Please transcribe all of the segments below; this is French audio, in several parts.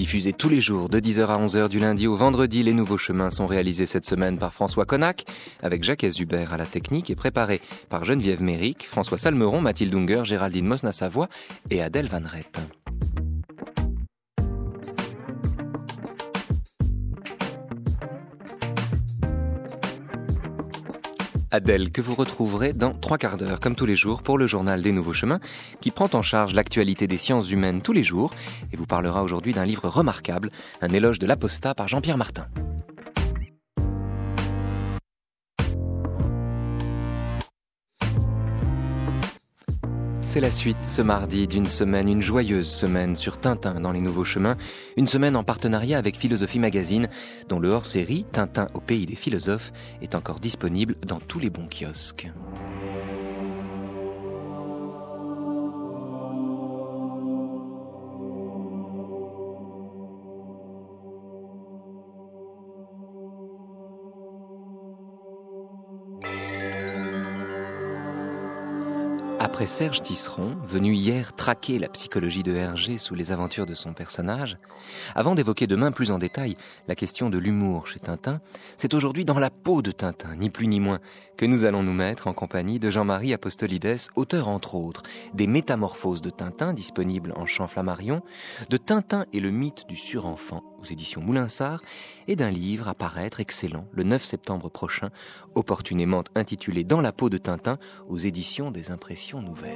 Diffusés tous les jours de 10h à 11h du lundi au vendredi, les nouveaux chemins sont réalisés cette semaine par François Connac, avec Jacques Hubert à la technique et préparés par Geneviève Méric, François Salmeron, Mathilde Unger, Géraldine Mosna-Savoie et Adèle Van Rett. Adèle, que vous retrouverez dans 3 quarts d'heure, comme tous les jours, pour le journal des Nouveaux Chemins, qui prend en charge l'actualité des sciences humaines tous les jours, et vous parlera aujourd'hui d'un livre remarquable, un éloge de l'apostat par Jean-Pierre Martin. C'est la suite ce mardi d'une semaine, une joyeuse semaine sur Tintin dans les Nouveaux Chemins, une semaine en partenariat avec Philosophie Magazine, dont le hors-série Tintin au pays des philosophes est encore disponible dans tous les bons kiosques. Après Serge Tisseron, venu hier traquer la psychologie de Hergé sous les aventures de son personnage, avant d'évoquer demain plus en détail la question de l'humour chez Tintin, c'est aujourd'hui dans la peau de Tintin, ni plus ni moins, que nous allons nous mettre en compagnie de Jean-Marie Apostolides, auteur entre autres des Métamorphoses de Tintin, disponibles en Champ Flammarion, de Tintin et le mythe du surenfant aux éditions Moulinsart, et d'un livre à paraître excellent le 9 septembre prochain, opportunément intitulé Dans la peau de Tintin aux éditions des Impressions Nouvelles.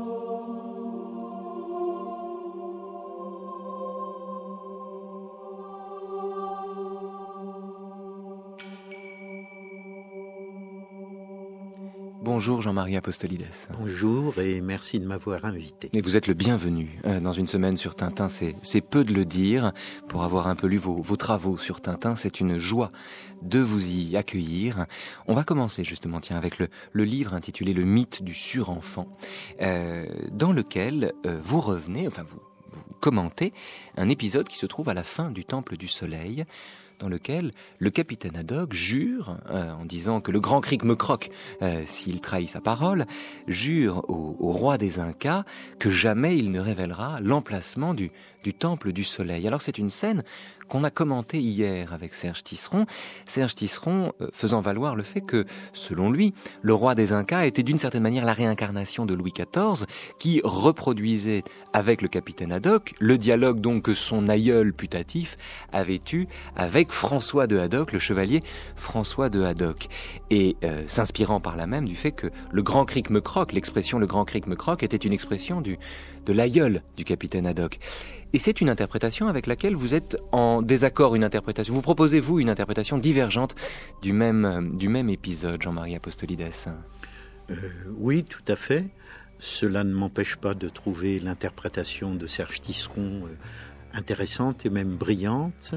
Bonjour Jean-Marie Apostolides. Bonjour et merci de m'avoir invité. Et vous êtes le bienvenu dans une semaine sur Tintin, c'est peu de le dire. Pour avoir un peu lu vos travaux sur Tintin, c'est une joie de vous y accueillir. On va commencer justement avec le livre intitulé Le mythe du surenfant, dans lequel vous revenez, vous commentez un épisode qui se trouve à la fin du Temple du Soleil, dans lequel le capitaine Haddock jure, en disant que le grand Cric me croque s'il trahit sa parole, jure au roi des Incas que jamais il ne révélera l'emplacement du Temple du Soleil. Alors c'est une scène qu'on a commentée hier avec Serge Tisseron. Serge Tisseron faisant valoir le fait que, selon lui, le roi des Incas était d'une certaine manière la réincarnation de Louis XIV, qui reproduisait avec le capitaine Haddock le dialogue donc que son aïeul putatif avait eu avec François de Haddock, le chevalier François de Haddock. Et s'inspirant par là même du fait que le grand Cric me croque, l'expression le grand Cric me croque était une expression de l'aïeul du capitaine Haddock. Et c'est une interprétation avec laquelle vous êtes en désaccord, une interprétation. Vous proposez, vous, une interprétation divergente du même épisode, Jean-Marie Apostolides. Oui, tout à fait. Cela ne m'empêche pas de trouver l'interprétation de Serge Tisseron intéressante et même brillante.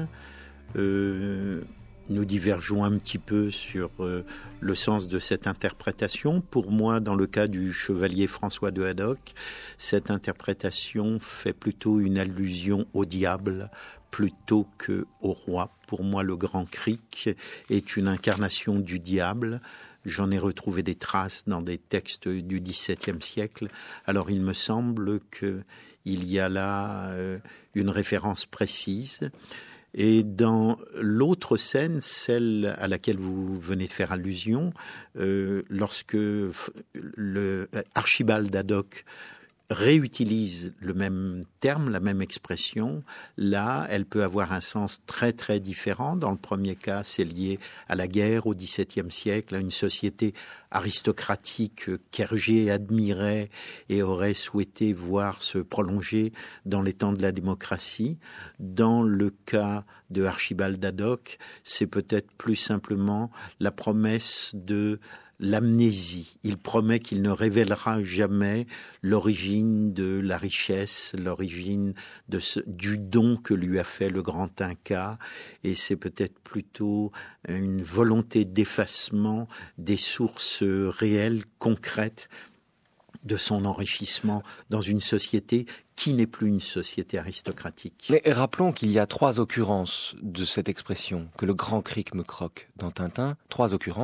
Nous divergeons un petit peu sur le sens de cette interprétation. Pour moi, dans le cas du chevalier François de Haddock, cette interprétation fait plutôt une allusion au diable plutôt qu'au roi. Pour moi, le grand Cric est une incarnation du diable. J'en ai retrouvé des traces dans des textes du XVIIe siècle. Alors, il me semble qu'il y a là une référence précise. Et dans l'autre scène, celle à laquelle vous venez de faire allusion, lorsque Archibald Haddock réutilise le même terme, la même expression, là, elle peut avoir un sens très très différent. Dans le premier cas, c'est lié à la guerre au XVIIe siècle, à une société aristocratique qu'Hergé admirait et aurait souhaité voir se prolonger dans les temps de la démocratie. Dans le cas de Archibald Haddock, c'est peut-être plus simplement la promesse de l'amnésie. Il promet qu'il ne révélera jamais l'origine de la richesse, l'origine du don que lui a fait le grand Inca, et c'est peut-être plutôt une volonté d'effacement des sources réelles, concrètes de son enrichissement dans une société qui n'est plus une société aristocratique. Mais rappelons qu'il y a 3 occurrences de cette expression, que le grand Cric me croque dans Tintin, 3 occurrences.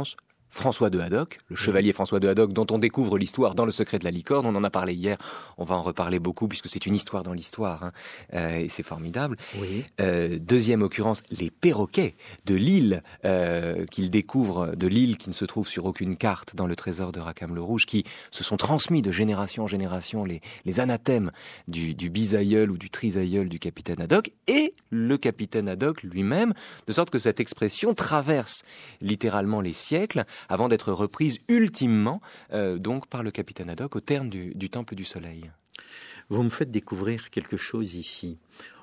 François de Haddock, le chevalier François de Haddock, dont on découvre l'histoire dans Le Secret de la licorne. On en a parlé hier, on va en reparler beaucoup puisque c'est une histoire dans l'histoire, hein, et c'est formidable. Oui. Deuxième occurrence, les perroquets de l'île qu'il découvre, de l'île qui ne se trouve sur aucune carte dans le trésor de Rackham le Rouge, qui se sont transmis de génération en génération les anathèmes du bisaïeul ou du trisaïeul du capitaine Haddock et le capitaine Haddock lui-même, de sorte que cette expression traverse littéralement les siècles avant d'être reprise ultimement donc par le capitaine Haddock au terme du Temple du Soleil. Vous me faites découvrir quelque chose ici.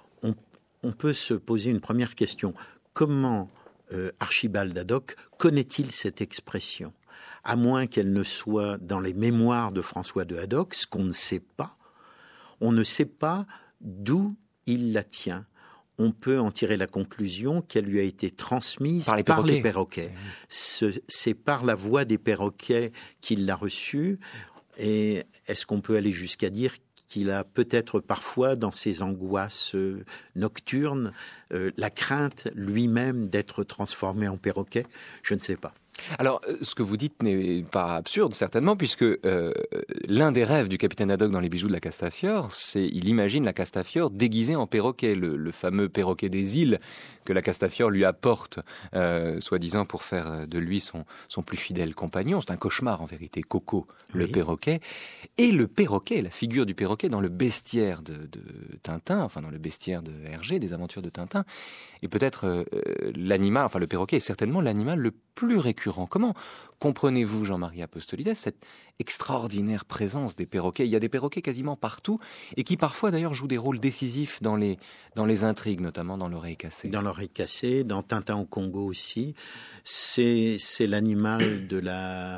On peut se poser une première question. Comment Archibald Haddock connaît-il cette expression ? À moins qu'elle ne soit dans les mémoires de François de Haddock, ce qu'on ne sait pas. On ne sait pas d'où il la tient. On peut en tirer la conclusion qu'elle lui a été transmise par les perroquets. C'est par la voix des perroquets qu'il l'a reçue. Et est-ce qu'on peut aller jusqu'à dire qu'il a peut-être parfois, dans ses angoisses nocturnes, la crainte lui-même d'être transformé en perroquet ? Je ne sais pas. Alors, ce que vous dites n'est pas absurde, certainement, puisque l'un des rêves du capitaine Haddock dans Les Bijoux de la Castafiore, c'est il imagine la Castafiore déguisée en perroquet, le fameux perroquet des îles que la Castafiore lui apporte, soi-disant pour faire de lui son plus fidèle compagnon. C'est un cauchemar, en vérité, Coco, le perroquet. Et le perroquet, la figure du perroquet dans le bestiaire de Tintin, enfin dans le bestiaire de Hergé, des aventures de Tintin, est peut-être l'animal, enfin le perroquet est certainement l'animal le plus récurrent. Comment comprenez-vous, Jean-Marie Apostolides, cette extraordinaire présence des perroquets ? Il y a des perroquets quasiment partout et qui parfois d'ailleurs jouent des rôles décisifs dans les intrigues, notamment dans L'Oreille cassée. Dans L'Oreille cassée, dans Tintin au Congo aussi. C'est l'animal de la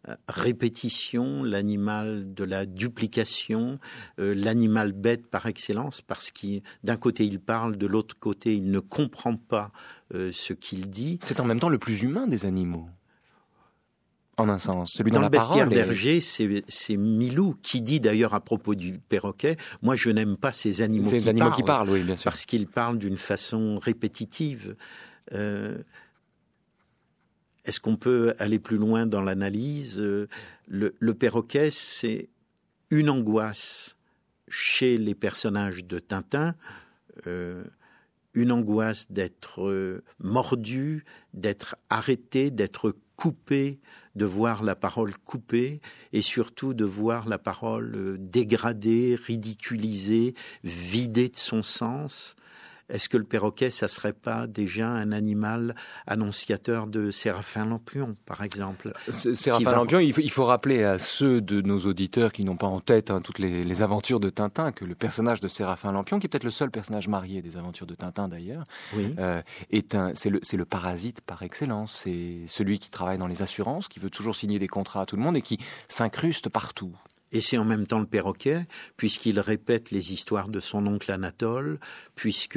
répétition, l'animal de la duplication, l'animal bête par excellence, parce que d'un côté il parle, de l'autre côté il ne comprend pas ce qu'il dit. C'est en même temps le plus humain des animaux. En un sens, celui dans la le bestiaire parole d'Hergé, c'est Milou qui dit d'ailleurs à propos du perroquet, moi je n'aime pas ces animaux qui parlent, oui, bien sûr. Parce qu'ils parlent d'une façon répétitive. Est-ce qu'on peut aller plus loin dans l'analyse ? Le perroquet, c'est une angoisse chez les personnages de Tintin, une angoisse d'être mordu, d'être arrêté, d'être coupé, de voir la parole coupée et surtout de voir la parole dégradée, ridiculisée, vidée de son sens. Est-ce que le perroquet, ça serait pas déjà un animal annonciateur de Séraphin Lampion, par exemple ? Séraphin Lampion, il faut rappeler à ceux de nos auditeurs qui n'ont pas en tête toutes les aventures de Tintin que le personnage de Séraphin Lampion, qui est peut-être le seul personnage marié des aventures de Tintin d'ailleurs, oui. C'est le parasite par excellence. C'est celui qui travaille dans les assurances, qui veut toujours signer des contrats à tout le monde et qui s'incruste partout. Et c'est en même temps le perroquet, puisqu'il répète les histoires de son oncle Anatole, puisque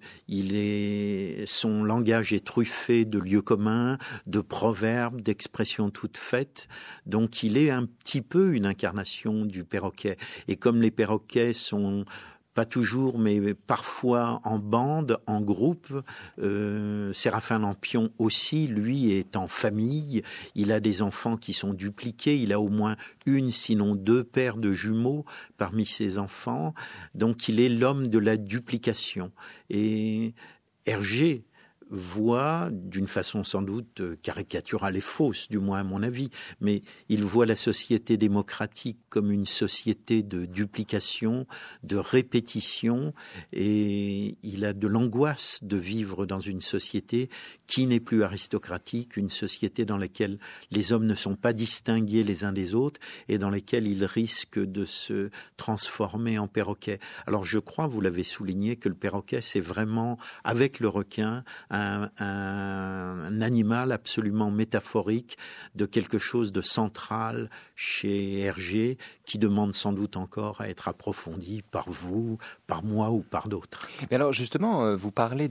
son langage est truffé de lieux communs, de proverbes, d'expressions toutes faites. Donc il est un petit peu une incarnation du perroquet. Et comme les perroquets sont pas toujours, mais parfois en bande, en groupe. Séraphin Lampion aussi, lui, est en famille. Il a des enfants qui sont dupliqués. Il a au moins une, sinon deux paires de jumeaux parmi ses enfants. Donc, il est l'homme de la duplication. Et Hergé voit, d'une façon sans doute caricaturale et fausse, du moins à mon avis, mais il voit la société démocratique comme une société de duplication, de répétition, et il a de l'angoisse de vivre dans une société qui n'est plus aristocratique, une société dans laquelle les hommes ne sont pas distingués les uns des autres et dans laquelle ils risquent de se transformer en perroquet. Alors je crois, vous l'avez souligné, que le perroquet, c'est vraiment, avec le requin, un animal absolument métaphorique de quelque chose de central chez Hergé qui demande sans doute encore à être approfondi par vous, par moi ou par d'autres. Mais alors justement, vous parlez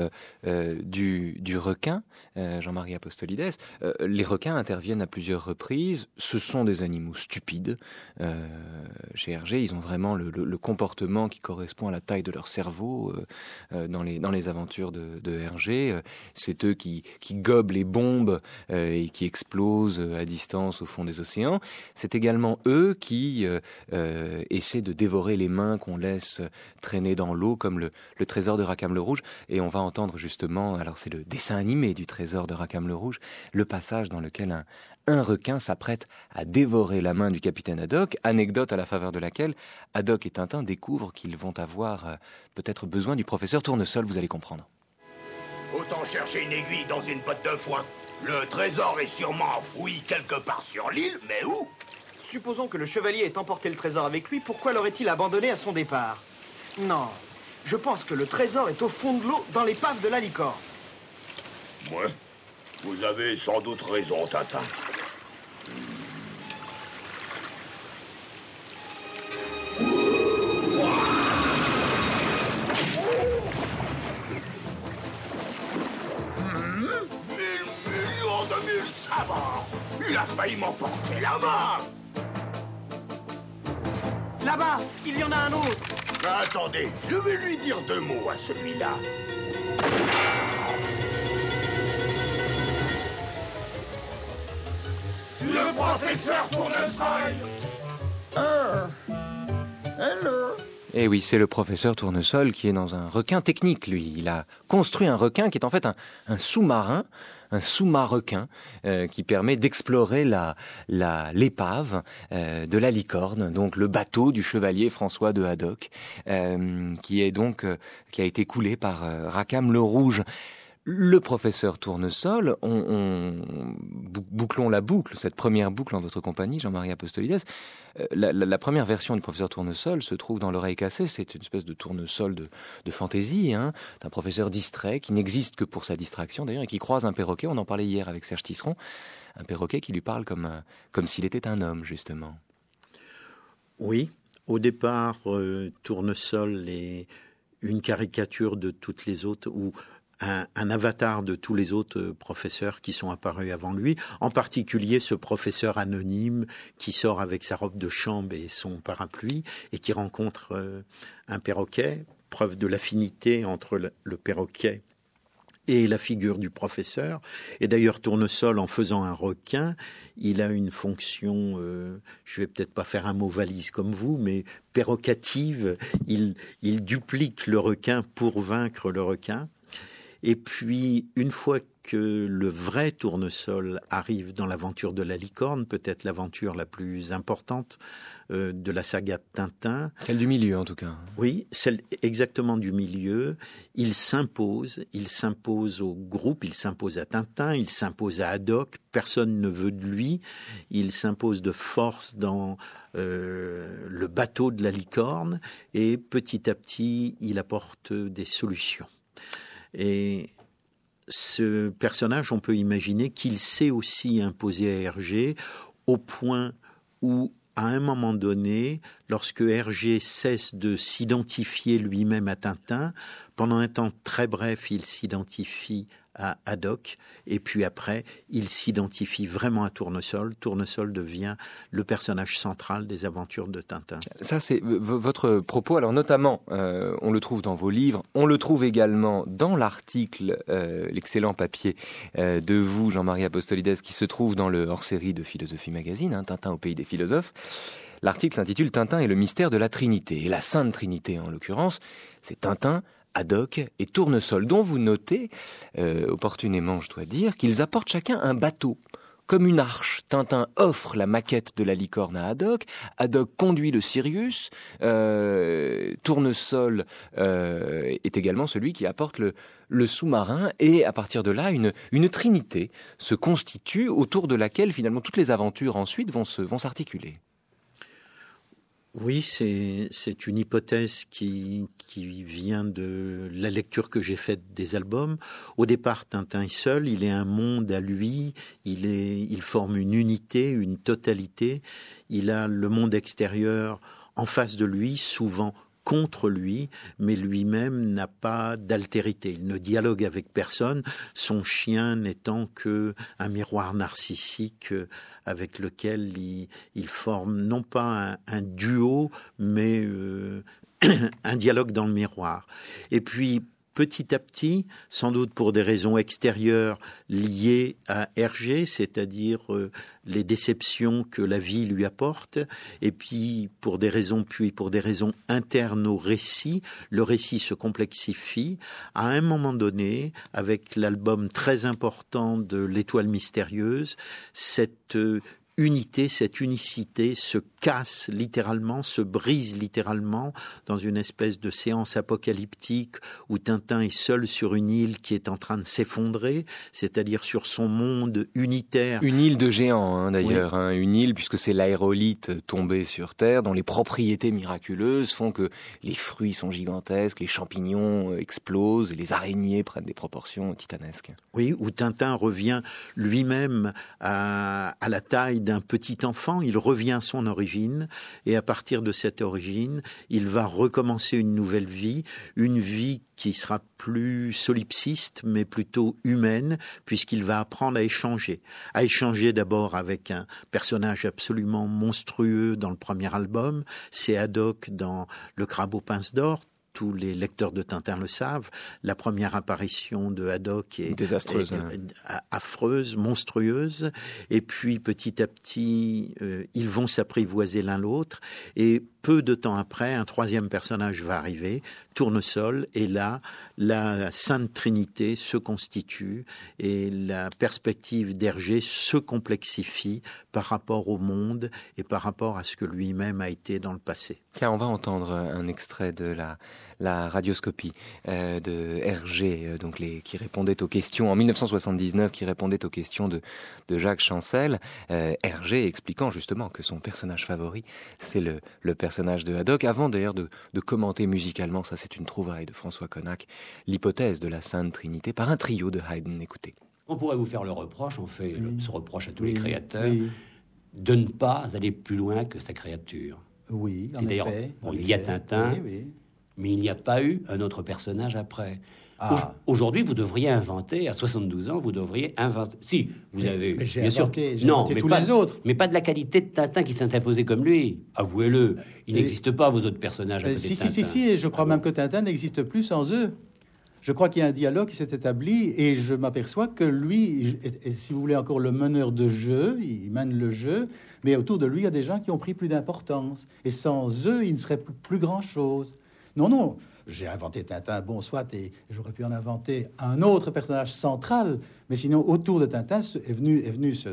du requin, Jean-Marie Apostolides. Les requins interviennent à plusieurs reprises. Ce sont des animaux stupides. Chez Hergé, ils ont vraiment le comportement qui correspond à la taille de leur cerveau dans les aventures de Hergé. dangers. C'est eux qui gobent les bombes et qui explosent à distance au fond des océans. C'est également eux qui essaient de dévorer les mains qu'on laisse traîner dans l'eau, comme le trésor de Rackham le Rouge. Et on va entendre justement, alors c'est le dessin animé du trésor de Rackham le Rouge, le passage dans lequel un requin s'apprête à dévorer la main du capitaine Haddock, anecdote à la faveur de laquelle Haddock et Tintin découvrent qu'ils vont avoir peut-être besoin du professeur Tournesol, vous allez comprendre. Autant chercher une aiguille dans une botte de foin. Le trésor est sûrement enfoui quelque part sur l'île, mais où? Supposons que le chevalier ait emporté le trésor avec lui, pourquoi l'aurait-il abandonné à son départ? Non, je pense que le trésor est au fond de l'eau, dans l'épave de la licorne. Ouais, vous avez sans doute raison, Tintin. Ça va. Il a failli m'emporter la main. Là-bas, il y en a un autre. Attendez, je vais lui dire 2 mots à celui-là. Le professeur Tournesol. Hello. Et oui, c'est le professeur Tournesol qui est dans un requin technique, lui. Il a construit un requin qui est en fait un sous-marin, un sous-marin-requin qui permet d'explorer l'épave de la licorne, donc le bateau du chevalier François de Haddock, qui a été coulé par Rackham le Rouge. Le professeur Tournesol, bouclons la boucle, cette première boucle en votre compagnie, Jean-Marie Apostolides. La première version du professeur Tournesol se trouve dans L'Oreille cassée. C'est une espèce de tournesol de fantaisie, d'un professeur distrait qui n'existe que pour sa distraction d'ailleurs et qui croise un perroquet. On en parlait hier avec Serge Tisseron, un perroquet qui lui parle comme s'il était un homme justement. Oui, au départ, Tournesol est une caricature de toutes les autres ou un avatar de tous les autres professeurs qui sont apparus avant lui, en particulier ce professeur anonyme qui sort avec sa robe de chambre et son parapluie et qui rencontre un perroquet, preuve de l'affinité entre le perroquet et la figure du professeur. Et d'ailleurs, Tournesol, en faisant un requin, il a une fonction, je vais peut-être pas faire un mot valise comme vous, mais perrocative. Il duplique le requin pour vaincre le requin. Et puis, une fois que le vrai Tournesol arrive dans l'aventure de la licorne, peut-être l'aventure la plus importante de la saga de Tintin. Celle du milieu, en tout cas. Oui, celle exactement du milieu. Il s'impose au groupe, il s'impose à Tintin, il s'impose à Haddock. Personne ne veut de lui. Il s'impose de force dans le bateau de la licorne. Et petit à petit, il apporte des solutions. Et ce personnage, on peut imaginer qu'il s'est aussi imposé à Hergé au point où, à un moment donné, lorsque Hergé cesse de s'identifier lui-même à Tintin, pendant un temps très bref, il s'identifie à Haddock, et puis après, il s'identifie vraiment à Tournesol. Tournesol devient le personnage central des aventures de Tintin. Ça, c'est votre propos. Alors, notamment, on le trouve dans vos livres, on le trouve également dans l'article, l'excellent papier de vous, Jean-Marie Apostolides, qui se trouve dans le hors-série de Philosophie Magazine, Tintin au pays des philosophes. L'article s'intitule « Tintin et le mystère de la Trinité ». Et la Sainte Trinité, en l'occurrence, c'est Tintin, Haddock et Tournesol, dont vous notez, opportunément je dois dire, qu'ils apportent chacun un bateau, comme une arche. Tintin offre la maquette de la licorne à Haddock, Haddock conduit le Sirius, Tournesol est également celui qui apporte le sous-marin, et à partir de là, une trinité se constitue autour de laquelle finalement toutes les aventures ensuite vont s'articuler. Oui, c'est une hypothèse qui vient de la lecture que j'ai faite des albums. Au départ, Tintin est seul, il est un monde à lui, il forme une unité, une totalité. Il a le monde extérieur en face de lui, souvent contre lui, mais lui-même n'a pas d'altérité. Il ne dialogue avec personne, son chien n'étant qu'un miroir narcissique avec lequel il forme non pas un duo, mais un dialogue dans le miroir. Et puis, petit à petit, sans doute pour des raisons extérieures liées à Hergé, c'est-à-dire les déceptions que la vie lui apporte, et puis pour des raisons internes au récit, le récit se complexifie. À un moment donné, avec l'album très important de l'Étoile mystérieuse, cette unicité se casse littéralement, se brise littéralement dans une espèce de séance apocalyptique où Tintin est seul sur une île qui est en train de s'effondrer, c'est-à-dire sur son monde unitaire. Une île de géants, d'ailleurs, oui. Une île puisque c'est l'aérolithe tombé sur Terre dont les propriétés miraculeuses font que les fruits sont gigantesques, les champignons explosent, les araignées prennent des proportions titanesques. Oui, où Tintin revient lui-même à la taille d'un petit enfant, il revient à son origine, et à partir de cette origine, il va recommencer une nouvelle vie, une vie qui sera plus solipsiste, mais plutôt humaine, puisqu'il va apprendre à échanger d'abord avec un personnage absolument monstrueux dans le premier album, c'est Haddock dans Le Crabe aux pinces d'or. Tous les lecteurs de Tintin le savent, la première apparition de Haddock est désastreuse, affreuse, monstrueuse, et puis petit à petit, ils vont s'apprivoiser l'un l'autre, et peu de temps après, un troisième personnage va arriver, Tournesol, et là, la Sainte Trinité se constitue, et la perspective d'Hergé se complexifie par rapport au monde et par rapport à ce que lui-même a été dans le passé. Car on va entendre un extrait de la radioscopie de Hergé, donc qui répondait aux questions en 1979, qui répondait aux questions de Jacques Chancel. Hergé expliquant justement que son personnage favori, c'est le personnage de Haddock. Avant d'ailleurs de commenter musicalement, ça c'est une trouvaille de François Connac, l'hypothèse de la Sainte Trinité par un trio de Haydn. Écoutez. On pourrait vous faire le reproche, on fait ce reproche à tous les créateurs, de ne pas aller plus loin que sa créature. Oui, en C'est-à-dire, effet. Il y a Tintin, mais il n'y a pas eu un autre personnage après. Aujourd'hui, vous devriez inventer, à 72 ans, vous devriez inventer... Si, vous avez... Mais j'ai bien inventé, sûr, non, mais tous pas, les autres. Mais pas de la qualité de Tintin qui s'est imposé comme lui. Avouez-le, il n'existe pas, vos autres personnages à côté de Tintin. Si, et je crois même que Tintin n'existe plus sans eux. Je crois qu'il y a un dialogue qui s'est établi et je m'aperçois que lui, si vous voulez encore le meneur de jeu, il mène le jeu, mais autour de lui, il y a des gens qui ont pris plus d'importance. Et sans eux, il ne serait plus grand-chose. Non, j'ai inventé Tintin, bon, soit, et j'aurais pu en inventer un autre personnage central, mais sinon, autour de Tintin est venu se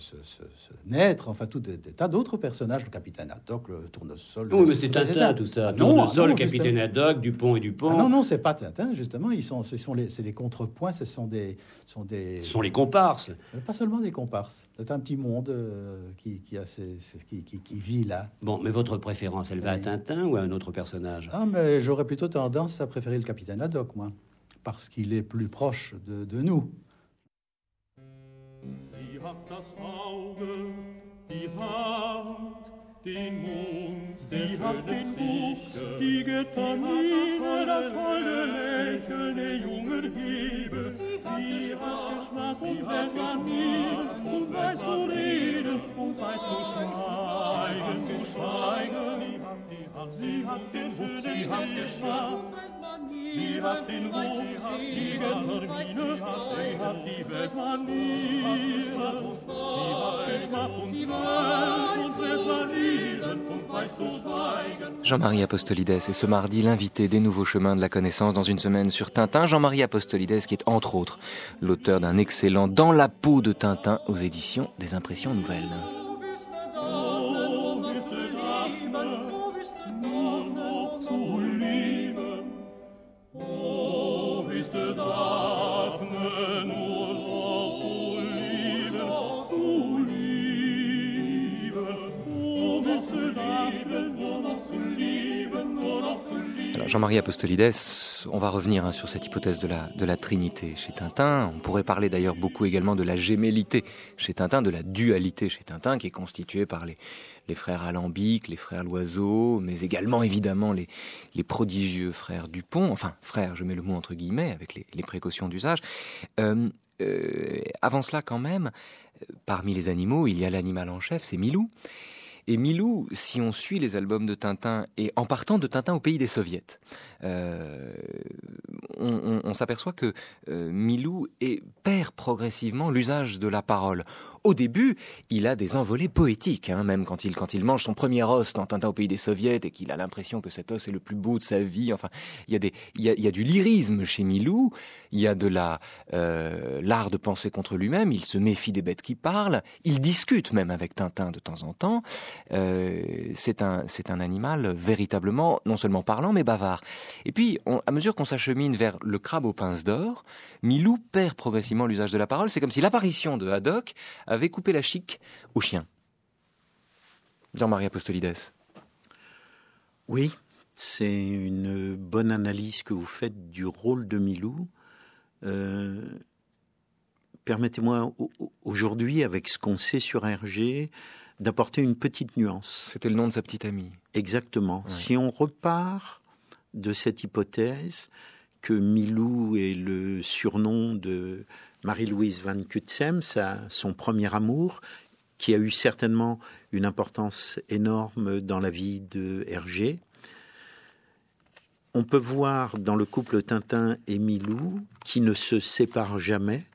naître, enfin, tout des tas d'autres personnages, le capitaine Haddock, le Tournesol... Oui, mais c'est Tintin, tout ça. Tournesol, le capitaine Haddock, Dupont et Dupont... non, c'est pas Tintin, justement, c'est les contrepoints, ce sont les comparses. Pas seulement des comparses, c'est un petit monde qui vit là. Bon, mais votre préférence, elle va à Tintin ou à un autre personnage? Mais j'aurais plutôt tendance à préférer le capitaine Haddock, moi, parce qu'il est plus proche de nous. Sie hat das Auge, die Hand, den Mund, sie hat den Wuchs, die Getonnine, das holde Lächeln der jungen Hebe. Sie hat Geschmack und Verlangen, und weißt du reden, und weißt du schweigen. Sie hat den Wuchs, sie hat Geschmack. Sie hat den Wuchs, die Getonnine, sie hat die Verlangen. Sie hat Geschmack und Verlangen, und weißt du schweigen. Jean-Marie Apostolides est ce mardi l'invité des Nouveaux Chemins de la Connaissance dans une semaine sur Tintin. Jean-Marie Apostolides qui est entre autres l'auteur d'un excellent Dans la peau de Tintin aux éditions des Impressions Nouvelles. Alors Jean-Marie Apostolides, on va revenir sur cette hypothèse de la Trinité chez Tintin. On pourrait parler d'ailleurs beaucoup également de la gémellité chez Tintin, de la dualité chez Tintin, qui est constituée par les frères Alambic, les frères Loiseau, mais également évidemment les prodigieux frères Dupont, enfin frères, je mets le mot entre guillemets, avec les précautions d'usage. Avant cela quand même, parmi les animaux, il y a l'animal en chef, c'est Milou. Et Milou, si on suit les albums de Tintin, et en partant de Tintin au pays des soviets, on s'aperçoit que Milou perd progressivement l'usage de la parole. Au début, il a des envolées poétiques, même quand il mange son premier os dans Tintin au pays des soviets et qu'il a l'impression que cet os est le plus beau de sa vie. Enfin, il y a du lyrisme chez Milou, il y a de l'art de penser contre lui-même, il se méfie des bêtes qui parlent, il discute même avec Tintin de temps en temps. C'est un animal véritablement non seulement parlant mais bavard. Et puis, à mesure qu'on s'achemine vers le crabe aux pinces d'or, Milou perd progressivement l'usage de la parole. C'est comme si l'apparition de Haddock avait coupé la chic au chien. Jean-Marie Apostolides. Oui, c'est une bonne analyse que vous faites du rôle de Milou. Permettez-moi aujourd'hui, avec ce qu'on sait sur Hergé, d'apporter une petite nuance. C'était le nom de sa petite amie. Exactement. Ouais. Si on repart de cette hypothèse que Milou est le surnom de Marie-Louise van Cutsem, son premier amour, qui a eu certainement une importance énorme dans la vie de Hergé. On peut voir dans le couple Tintin et Milou, qui ne se séparent jamais,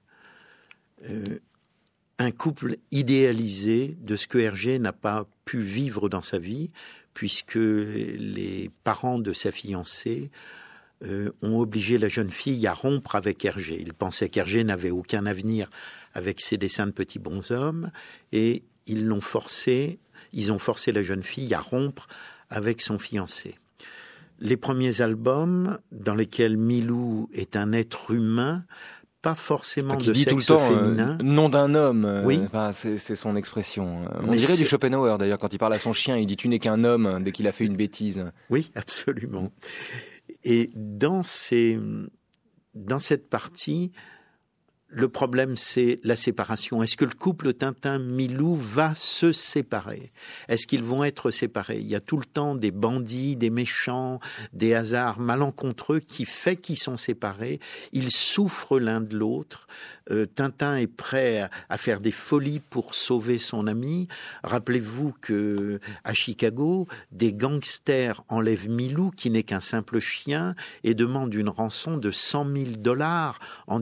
un couple idéalisé de ce que Hergé n'a pas pu vivre dans sa vie, puisque les parents de sa fiancée ont obligé la jeune fille à rompre avec Hergé. Ils pensaient qu'Hergé n'avait aucun avenir avec ses dessins de petits bonshommes, et ils ont forcé la jeune fille à rompre avec son fiancé. Les premiers albums dans lesquels Milou est un être humain, pas forcément de sexe tout le temps, féminin. Nom d'un homme, oui. C'est son expression. On Mais dirait du Schopenhauer d'ailleurs, quand il parle à son chien, il dit « tu n'es qu'un homme » dès qu'il a fait une bêtise. Oui, absolument. Et dans cette partie, le problème, c'est la séparation. Est-ce que le couple Tintin-Milou va se séparer ? Est-ce qu'ils vont être séparés ? Il y a tout le temps des bandits, des méchants, des hasards malencontreux qui fait qu'ils sont séparés. Ils souffrent l'un de l'autre. Tintin est prêt à faire des folies pour sauver son ami. Rappelez-vous que à Chicago, des gangsters enlèvent Milou, qui n'est qu'un simple chien, et demandent une rançon de $100,000 en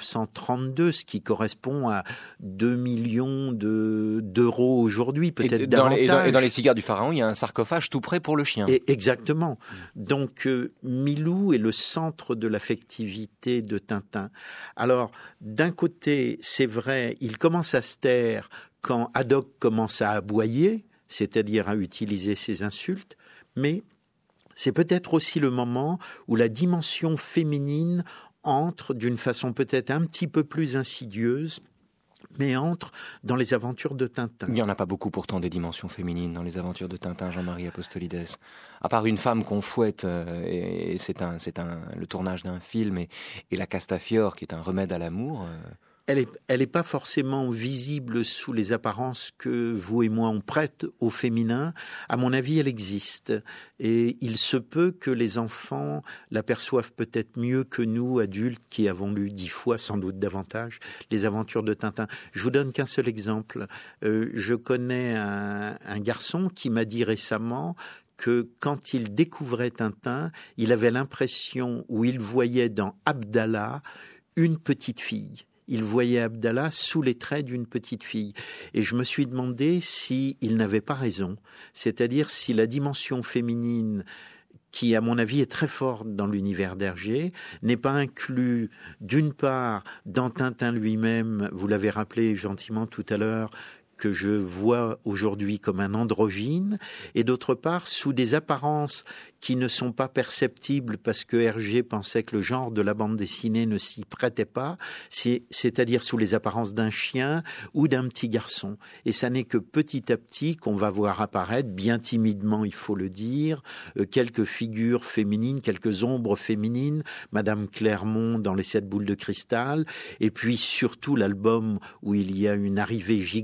1932, ce qui correspond à 2 millions d'euros aujourd'hui, peut-être davantage. Et dans les cigares du pharaon, il y a un sarcophage tout prêt pour le chien. Exactement. Donc, Milou est le centre de l'affectivité de Tintin. Alors, d'un côté, c'est vrai, il commence à se taire quand Haddock commence à aboyer, c'est-à-dire à utiliser ses insultes, mais c'est peut-être aussi le moment où la dimension féminine entre d'une façon peut-être un petit peu plus insidieuse, mais entre dans les aventures de Tintin. Il n'y en a pas beaucoup pourtant des dimensions féminines dans les aventures de Tintin, Jean-Marie Apostolides. À part une femme qu'on fouette, et c'est le tournage d'un film, et la Castafiore, qui est un remède à l'amour. Elle est pas forcément visible sous les apparences que vous et moi on prête au féminin. À mon avis, elle existe. Et il se peut que les enfants l'aperçoivent peut-être mieux que nous, adultes, qui avons lu 10 fois, sans doute davantage, les aventures de Tintin. Je vous donne qu'un seul exemple. Je connais un garçon qui m'a dit récemment que quand il découvrait Tintin, il avait l'impression, ou il voyait dans Abdallah une petite fille. Il voyait Abdallah sous les traits d'une petite fille. Et je me suis demandé s'il n'avait pas raison. C'est-à-dire si la dimension féminine, qui à mon avis est très forte dans l'univers d'Hergé, n'est pas inclue d'une part dans Tintin lui-même, vous l'avez rappelé gentiment tout à l'heure, que je vois aujourd'hui comme un androgyne, et d'autre part sous des apparences qui ne sont pas perceptibles parce que Hergé pensait que le genre de la bande dessinée ne s'y prêtait pas, c'est-à-dire sous les apparences d'un chien ou d'un petit garçon. Et ça n'est que petit à petit qu'on va voir apparaître, bien timidement il faut le dire, quelques figures féminines, quelques ombres féminines, Madame Clermont dans Les 7 boules de cristal, et puis surtout l'album où il y a une arrivée gigantesque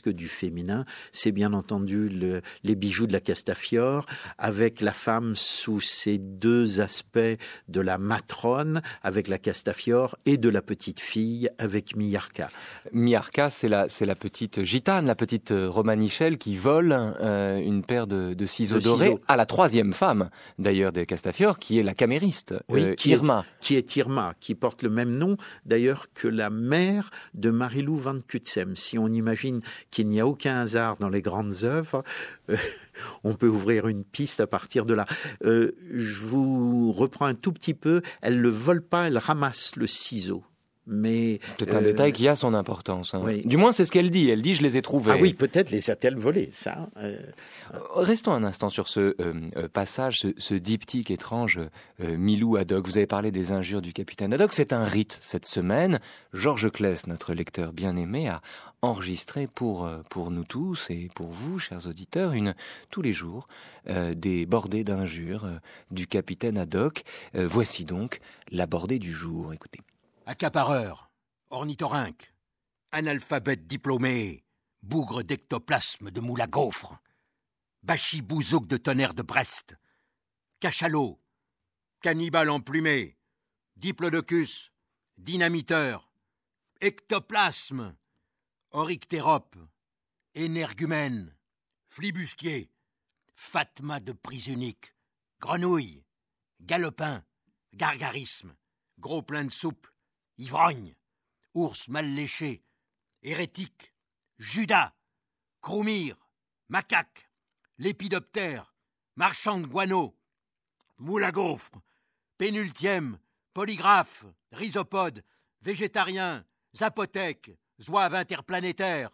presque du féminin. C'est bien entendu les bijoux de la Castafiore, avec la femme sous ces deux aspects de la matrone, avec la Castafiore, et de la petite fille, avec Miarca. Miarca, c'est la petite gitane, la petite romanichelle qui vole une paire de ciseaux dorés à la troisième femme, d'ailleurs, des Castafiore, qui est la camériste, Irma. Qui est Irma, qui porte le même nom, d'ailleurs, que la mère de Marilou van Cutsem. Si on imagine qu'il n'y a aucun hasard dans les grandes œuvres, on peut ouvrir une piste à partir de là. Je vous reprends un tout petit peu. Elle ne vole pas, elle ramasse le ciseau. Mais c'est un détail qui a son importance. Hein. Oui. Du moins, c'est ce qu'elle dit. Elle dit, je les ai trouvés. Ah oui, peut-être les a-t-elle volés, ça. Restons un instant sur ce passage, ce diptyque étrange, Milou Haddock. Vous avez parlé des injures du capitaine Haddock. C'est un rite cette semaine. Georges Claes, notre lecteur bien-aimé, a enregistré pour nous tous et pour vous, chers auditeurs, tous les jours, des bordées d'injures du capitaine Haddock. Voici donc la bordée du jour. Écoutez. Accapareur, ornithorynque, analphabète diplômé, bougre d'ectoplasme de moule à gaufre, bachibouzouk de tonnerre de Brest, cachalot, cannibale emplumé, diplodocus, dynamiteur, ectoplasme, oryctérope, énergumène, flibustier, fatma de prise unique, grenouille, galopin, gargarisme, gros plein de soupe, ivrogne, ours mal léché, hérétique, Judas, croumire, macaque, lépidoptère, marchand de guano, moule à gaufre, pénultième, polygraphe, rhizopode, végétarien, zapothèque, zouave interplanétaire.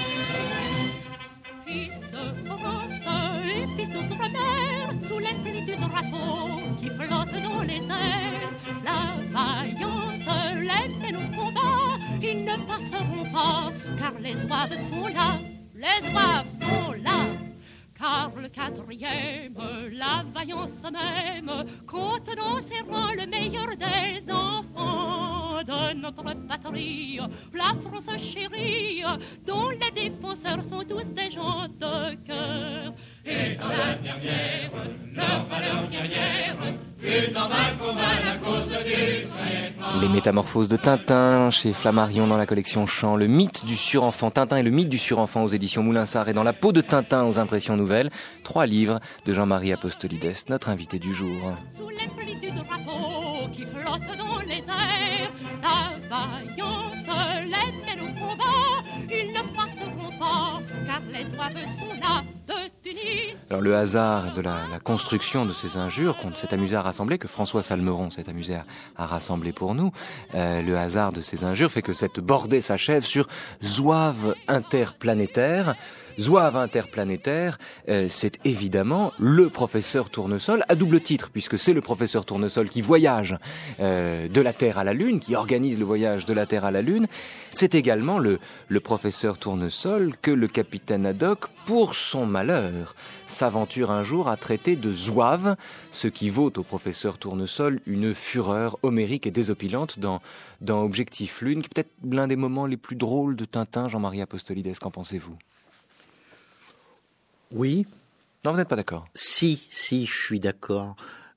Fils de France et fils d'outre-mer, sous les plis du drapeau qui flotte dans les airs, la vaillance, l'aime et nos combats, ils ne passeront pas, car les zouaves sont là, les zouaves sont là. Car le quatrième, la vaillance même, compte dans ses rangs le meilleur des enfants de notre patrie, la France chérie, dont les défenseurs sont tous des gens de cœur. Et dans la dernière, leur valeur guerrière, une en vain combat la cause du très fort. Les métamorphoses de Tintin chez Flammarion dans la collection Chant, le mythe du surenfant, Tintin et le mythe du surenfant aux éditions Moulinsart et dans la peau de Tintin aux impressions nouvelles, 3 livres de Jean-Marie Apostolides, notre invité du jour. Sous les plis du drapeau qui flotte dans les airs, la vaillance, l'aime et nos combats, ils ne passeront pas, car les zouaves sont là de Tunis. Alors le hasard de la construction de ces injures qu'on s'est amusé à rassembler, que François Salmeron s'est amusé à rassembler pour nous, le hasard de ces injures fait que cette bordée s'achève sur zouave interplanétaire. Zouave interplanétaire, c'est évidemment le professeur Tournesol à double titre, puisque c'est le professeur Tournesol qui voyage de la Terre à la Lune, qui organise le voyage de la Terre à la Lune. C'est également le professeur Tournesol que le capitaine Haddock, pour son malheur, s'aventure un jour à traiter de zouave, ce qui vaut au professeur Tournesol une fureur homérique et désopilante dans Objectif Lune, qui est peut-être l'un des moments les plus drôles de Tintin. Jean-Marie Apostolides, qu'en pensez-vous ? Oui. Non, vous n'êtes pas d'accord? Si, je suis d'accord.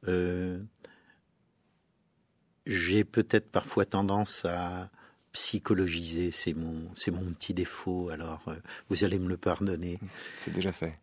J'ai peut-être parfois tendance à psychologiser, c'est mon petit défaut, alors vous allez me le pardonner. C'est déjà fait.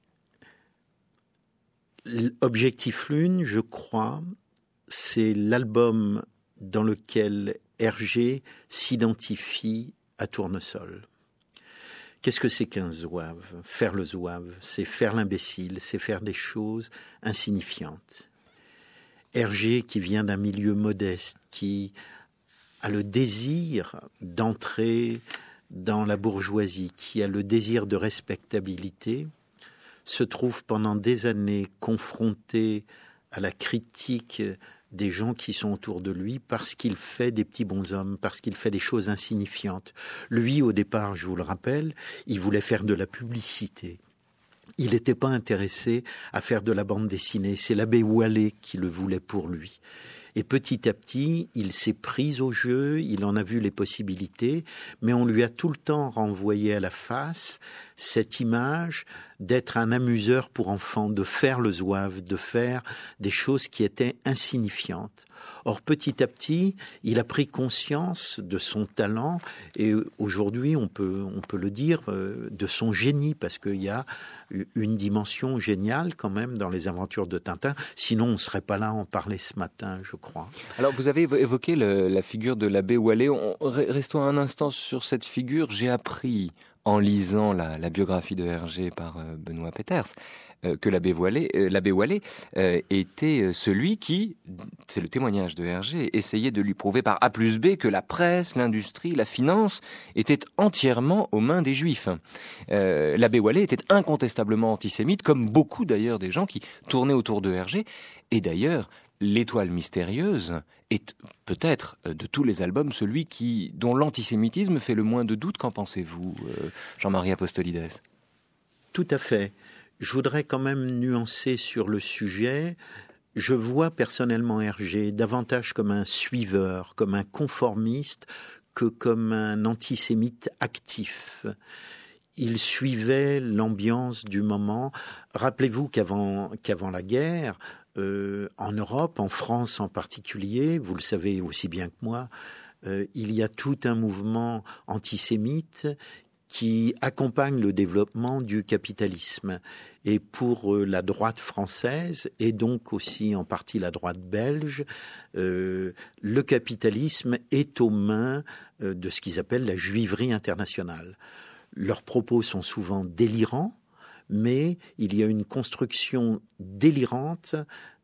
Objectif Lune, je crois, c'est l'album dans lequel Hergé s'identifie à Tournesol. Qu'est-ce que c'est qu'un zouave? Faire le zouave, c'est faire l'imbécile, c'est faire des choses insignifiantes. Hergé, qui vient d'un milieu modeste, qui a le désir d'entrer dans la bourgeoisie, qui a le désir de respectabilité, se trouve pendant des années confronté à la critique des gens qui sont autour de lui parce qu'il fait des petits bonshommes, parce qu'il fait des choses insignifiantes. Lui, au départ, je vous le rappelle, il voulait faire de la publicité. Il n'était pas intéressé à faire de la bande dessinée. C'est l'abbé Wallet qui le voulait pour lui. Et petit à petit, il s'est pris au jeu, il en a vu les possibilités, mais on lui a tout le temps renvoyé à la face cette image d'être un amuseur pour enfants, de faire le zouave, de faire des choses qui étaient insignifiantes. Or, petit à petit, il a pris conscience de son talent et aujourd'hui, on peut le dire, de son génie, parce qu'il y a une dimension géniale quand même dans les aventures de Tintin. Sinon, on ne serait pas là à en parler ce matin, je crois. Alors, vous avez évoqué la figure de l'abbé Wallet. Restons un instant sur cette figure. J'ai appris en lisant la biographie de Hergé par Benoît Peters, que l'abbé Wallet était celui qui, c'est le témoignage de Hergé, essayait de lui prouver par A plus B que la presse, l'industrie, la finance étaient entièrement aux mains des Juifs. L'abbé Wallet était incontestablement antisémite, comme beaucoup d'ailleurs des gens qui tournaient autour de Hergé. Et d'ailleurs, L'Étoile mystérieuse est peut-être de tous les albums celui dont l'antisémitisme fait le moins de doute. Qu'en pensez-vous, Jean-Marie Apostolides ? Tout à fait. Je voudrais quand même nuancer sur le sujet. Je vois personnellement Hergé davantage comme un suiveur, comme un conformiste, que comme un antisémite actif. Il suivait l'ambiance du moment. Rappelez-vous qu'avant la guerre, en Europe, en France en particulier, vous le savez aussi bien que moi, il y a tout un mouvement antisémite qui accompagne le développement du capitalisme. Et pour la droite française, et donc aussi en partie la droite belge, le capitalisme est aux mains de ce qu'ils appellent la juiverie internationale. Leurs propos sont souvent délirants, mais il y a une construction délirante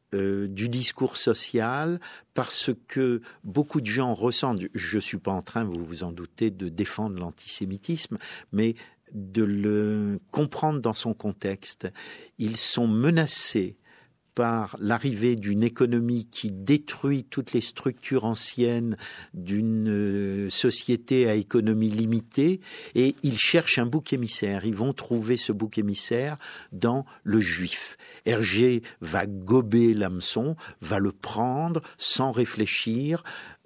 du discours social, parce que beaucoup de gens ressentent, je ne suis pas en train, vous vous en doutez, de défendre l'antisémitisme, mais de le comprendre dans son contexte. Ils sont menacés par l'arrivée d'une économie qui détruit toutes les structures anciennes d'une société à économie limitée, et ils cherchent un bouc émissaire. Ils vont trouver ce bouc émissaire dans le juif. Hergé va gober l'hameçon, va le prendre sans réfléchir,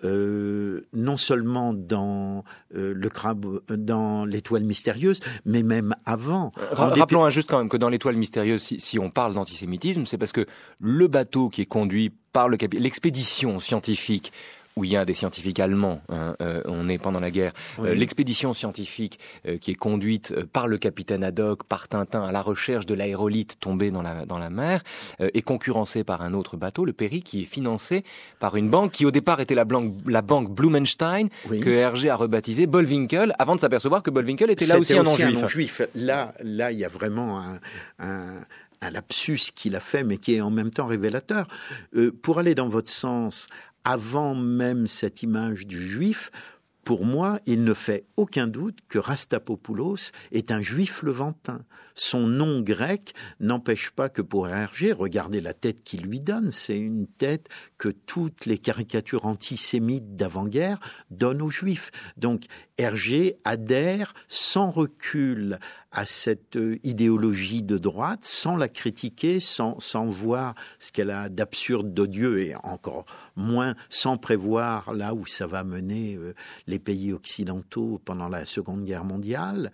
non seulement dans le crabe, dans l'Étoile mystérieuse, mais même avant. Rappelons juste quand même que dans l'Étoile mystérieuse, si on parle d'antisémitisme, c'est parce que le bateau qui est conduit par l'expédition scientifique, où il y a des scientifiques allemands, on est pendant la guerre, oui. L'expédition scientifique qui est conduite par le capitaine Haddock, par Tintin, à la recherche de l'aérolithe tombé dans la mer, est concurrencée par un autre bateau, le Péri, qui est financé par une banque qui au départ était la banque Blumenstein, oui. Que Hergé a rebaptisée Bollwinkel, avant de s'apercevoir que Bollwinkel était là aussi un non-juif. Là, il y a vraiment un lapsus qu'il a fait, mais qui est en même temps révélateur. Pour aller dans votre sens, avant même cette image du juif, pour moi, il ne fait aucun doute que Rastapopoulos est un juif levantin. Son nom grec n'empêche pas que pour Hergé, regardez la tête qu'il lui donne, c'est une tête que toutes les caricatures antisémites d'avant-guerre donnent aux juifs. Donc Hergé adhère sans recul à cette idéologie de droite, sans la critiquer, sans voir ce qu'elle a d'absurde, d'odieux, et encore moins sans prévoir là où ça va mener les pays occidentaux pendant la Seconde Guerre mondiale.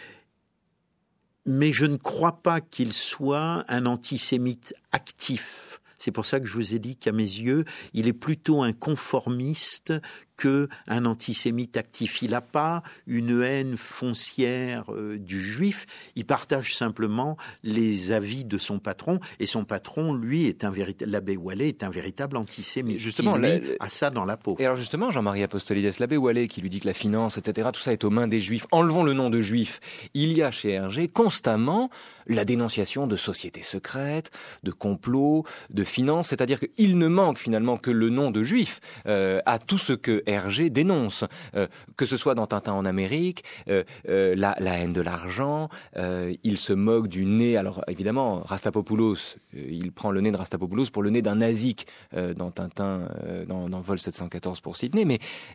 Mais je ne crois pas qu'il soit un antisémite actif. C'est pour ça que je vous ai dit qu'à mes yeux, il est plutôt un conformiste qu'un antisémite actif. Il n'a pas une haine foncière du juif, il partage simplement les avis de son patron, et son patron, lui, l'abbé Wallet est un véritable antisémite. Justement, qui, lui, a ça dans la peau. Et alors justement, Jean-Marie Apostolides, l'abbé Wallet qui lui dit que la finance, etc., tout ça est aux mains des juifs, enlevons le nom de juif. Il y a chez Hergé constamment la dénonciation de sociétés secrètes, de complots, de finances, c'est-à-dire qu'il ne manque finalement que le nom de juif à tout ce que Hergé dénonce, que ce soit dans Tintin en Amérique, la haine de l'argent, il se moque du nez. Alors évidemment, Rastapopoulos, il prend le nez de Rastapopoulos pour le nez d'un nazik dans Tintin, dans Vol 714 pour Sydney, mais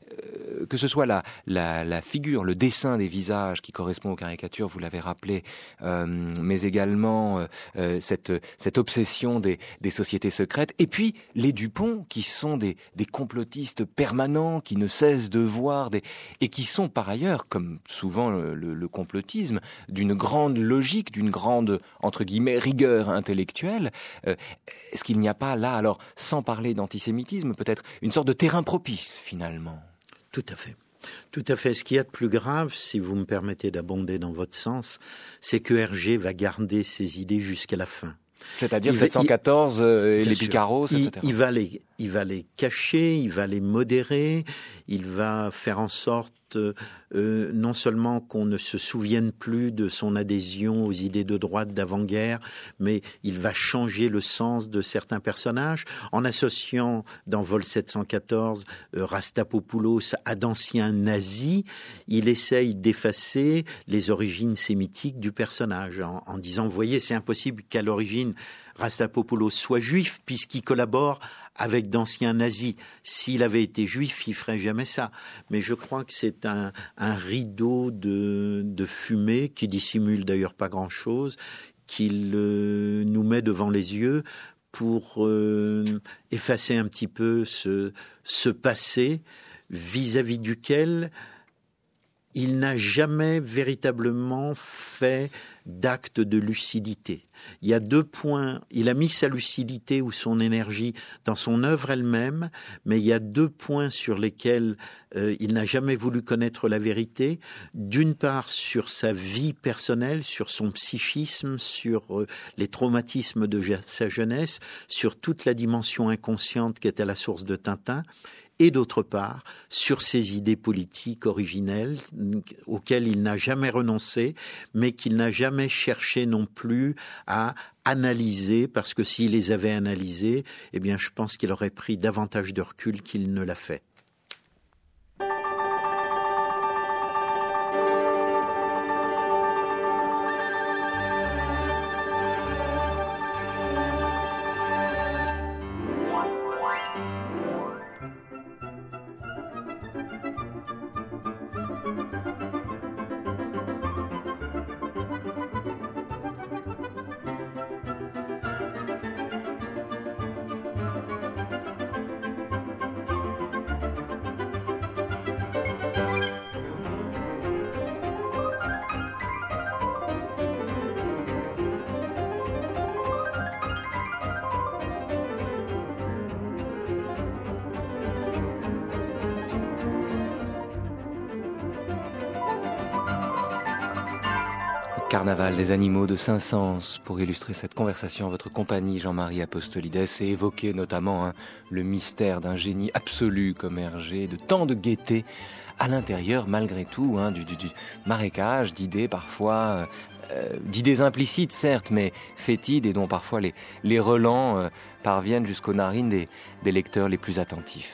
que ce soit la figure, le dessin des visages qui correspond aux caricatures, vous l'avez rappelé, mais également cette obsession des sociétés secrètes, et puis les Dupont qui sont des complotistes permanents, qui ne cessent de voir et qui sont par ailleurs, comme souvent le complotisme, d'une grande logique, d'une grande, entre guillemets, rigueur intellectuelle. Est-ce qu'il n'y a pas là, alors, sans parler d'antisémitisme, peut-être une sorte de terrain propice, finalement? Tout à fait. Tout à fait. Ce qu'il y a de plus grave, si vous me permettez d'abonder dans votre sens, c'est que Hergé va garder ses idées jusqu'à la fin. C'est-à-dire 714 et les Picaros, etc. Il va les cacher, il va les modérer, il va faire en sorte non seulement qu'on ne se souvienne plus de son adhésion aux idées de droite d'avant-guerre, mais il va changer le sens de certains personnages en associant dans Vol 714 Rastapopoulos à d'anciens nazis. Il essaye d'effacer les origines sémitiques du personnage en disant, vous voyez, c'est impossible qu'à l'origine Rastapopoulos soit juif puisqu'il collabore avec d'anciens nazis. S'il avait été juif, il ferait jamais ça. Mais je crois que c'est un rideau de fumée qui dissimule d'ailleurs pas grand-chose, qu'il nous met devant les yeux pour effacer un petit peu ce passé vis-à-vis duquel il n'a jamais véritablement fait d'acte de lucidité. Il y a 2 points. Il a mis sa lucidité ou son énergie dans son œuvre elle-même, mais il y a 2 points sur lesquels il n'a jamais voulu connaître la vérité. D'une part, sur sa vie personnelle, sur son psychisme, sur les traumatismes de sa jeunesse, sur toute la dimension inconsciente qui est à la source de Tintin, et d'autre part, sur ses idées politiques originelles auxquelles il n'a jamais renoncé, mais qu'il n'a jamais cherché non plus à analyser, parce que s'il les avait analysées, eh bien, je pense qu'il aurait pris davantage de recul qu'il ne l'a fait. Carnaval des animaux de Saint-Saëns pour illustrer cette conversation en votre compagnie, Jean-Marie Apostolides, et évoquer notamment le mystère d'un génie absolu comme Hergé, de tant de gaieté à l'intérieur malgré tout du marécage d'idées parfois, d'idées implicites certes, mais fétides et dont parfois les relents parviennent jusqu'aux narines des lecteurs les plus attentifs.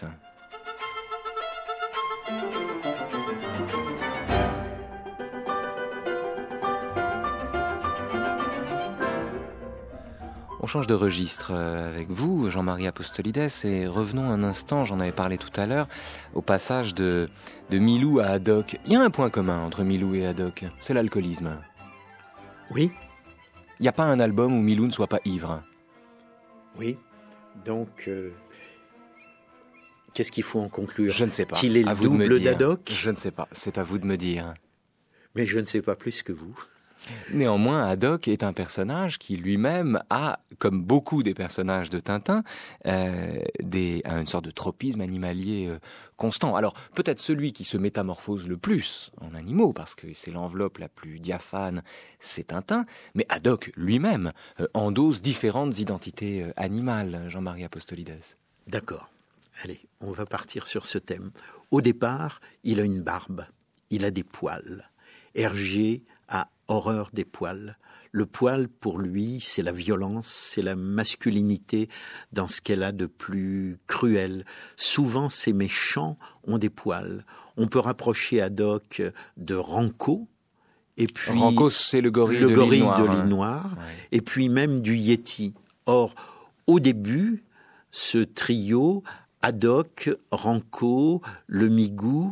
On change de registre avec vous, Jean-Marie Apostolides, et revenons un instant, j'en avais parlé tout à l'heure, au passage de Milou à Haddock. Il y a un point commun entre Milou et Haddock, c'est l'alcoolisme. Oui. Il n'y a pas un album où Milou ne soit pas ivre. Oui, donc qu'est-ce qu'il faut en conclure? Je ne sais pas. Qu'il est le double d'Haddock? Je ne sais pas, c'est à vous de me dire. Mais je ne sais pas plus que vous. Néanmoins, Haddock est un personnage qui lui-même a, comme beaucoup des personnages de Tintin, une sorte de tropisme animalier constant. Alors, peut-être celui qui se métamorphose le plus en animaux, parce que c'est l'enveloppe la plus diaphane, c'est Tintin, mais Haddock lui-même endosse différentes identités animales, Jean-Marie Apostolides. D'accord. Allez, on va partir sur ce thème. Au départ, il a une barbe, il a des poils. Hergé a horreur des poils. Le poil, pour lui, c'est la violence, c'est la masculinité dans ce qu'elle a de plus cruel. Souvent, ces méchants ont des poils. On peut rapprocher Haddock de Ranco, et puis Ranco, c'est le gorille de l'île Noire, et puis même du Yéti. Or, au début, ce trio, Haddock, Ranco, le Migou,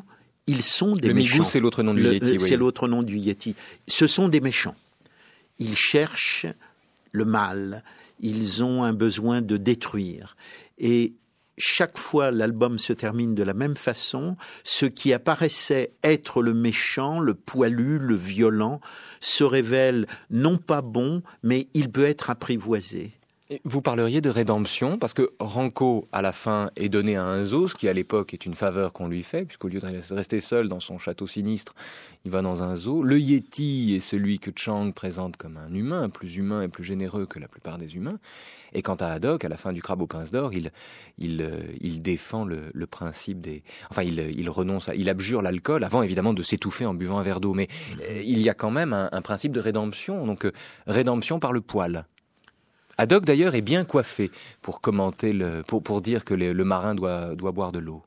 ils sont des le méchants. Migou, c'est l'autre nom du Yéti. C'est l'autre nom du Yéti. Ce sont des méchants. Ils cherchent le mal. Ils ont un besoin de détruire. Et chaque fois, l'album se termine de la même façon. Ce qui apparaissait être le méchant, le poilu, le violent, se révèle non pas bon, mais il peut être apprivoisé. Vous parleriez de rédemption, parce que Ranko, à la fin, est donné à un zoo, ce qui à l'époque est une faveur qu'on lui fait, puisqu'au lieu de rester seul dans son château sinistre, il va dans un zoo. Le Yéti est celui que Chang présente comme un humain et plus généreux que la plupart des humains. Et quant à Haddock, à la fin du Crabe aux pinces d'or, il défend le principe des... Enfin, il renonce, il abjure l'alcool, avant évidemment de s'étouffer en buvant un verre d'eau. Mais il y a quand même un principe de rédemption, donc rédemption par le poil. Haddock, d'ailleurs, est bien coiffé pour commenter pour dire que le marin doit boire de l'eau.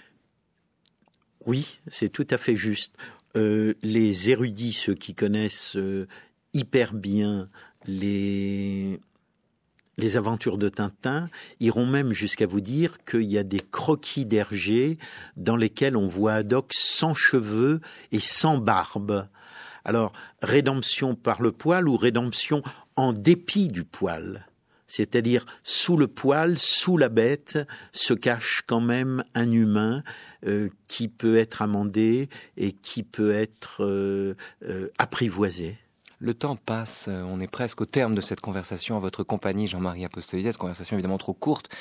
Oui, c'est tout à fait juste. Les érudits, ceux qui connaissent hyper bien les aventures de Tintin, iront même jusqu'à vous dire qu'il y a des croquis d'Hergé dans lesquels on voit Haddock sans cheveux et sans barbe. Alors, rédemption par le poil ou rédemption en dépit du poil, c'est-à-dire sous le poil, sous la bête, se cache quand même un humain qui peut être amendé et qui peut être apprivoisé. Le temps passe, on est presque au terme de cette conversation en votre compagnie, Jean-Marie Apostolides, conversation évidemment trop courte.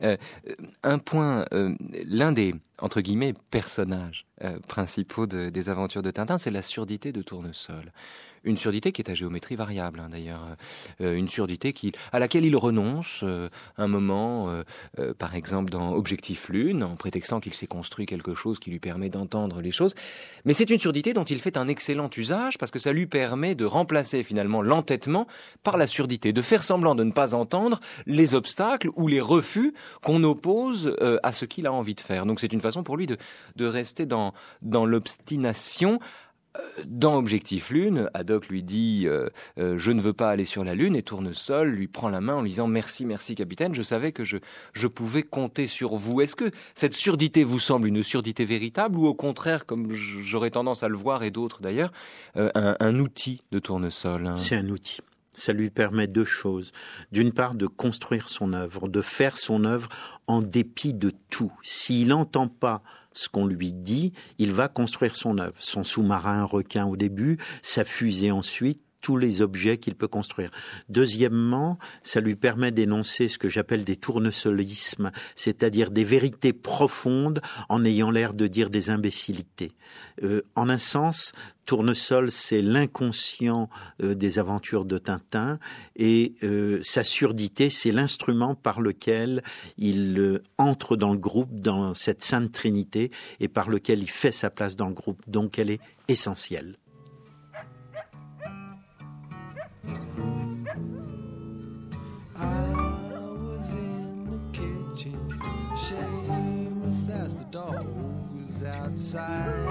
Un point, l'un des, entre guillemets, personnages principaux des aventures de Tintin, c'est la surdité de Tournesol. Une surdité qui est à géométrie variable, d'ailleurs. Une surdité à laquelle il renonce un moment, par exemple dans Objectif Lune, en prétextant qu'il s'est construit quelque chose qui lui permet d'entendre les choses. Mais c'est une surdité dont il fait un excellent usage parce que ça lui permet de remplacer finalement l'entêtement par la surdité, de faire semblant de ne pas entendre les obstacles ou les refus qu'on oppose à ce qu'il a envie de faire. Donc c'est une façon pour lui de rester dans l'obstination. Dans Objectif Lune, Haddock lui dit je ne veux pas aller sur la Lune, et Tournesol lui prend la main en lui disant merci capitaine, je savais que je pouvais compter sur vous. Est-ce que cette surdité vous semble une surdité véritable ou au contraire, comme j'aurais tendance à le voir et d'autres d'ailleurs, un outil de Tournesol? C'est un outil. Ça lui permet deux choses. D'une part, de construire son œuvre, de faire son œuvre en dépit de tout. S'il n'entend pas ce qu'on lui dit, il va construire son œuvre. Son sous-marin requin au début, sa fusée ensuite, tous les objets qu'il peut construire. Deuxièmement, ça lui permet d'énoncer ce que j'appelle des tournesolismes, c'est-à-dire des vérités profondes en ayant l'air de dire des imbécilités. En un sens, Tournesol, c'est l'inconscient des aventures de Tintin et sa surdité, c'est l'instrument par lequel il entre dans le groupe, dans cette sainte trinité, et par lequel il fait sa place dans le groupe. Donc elle est essentielle. As the dog was outside,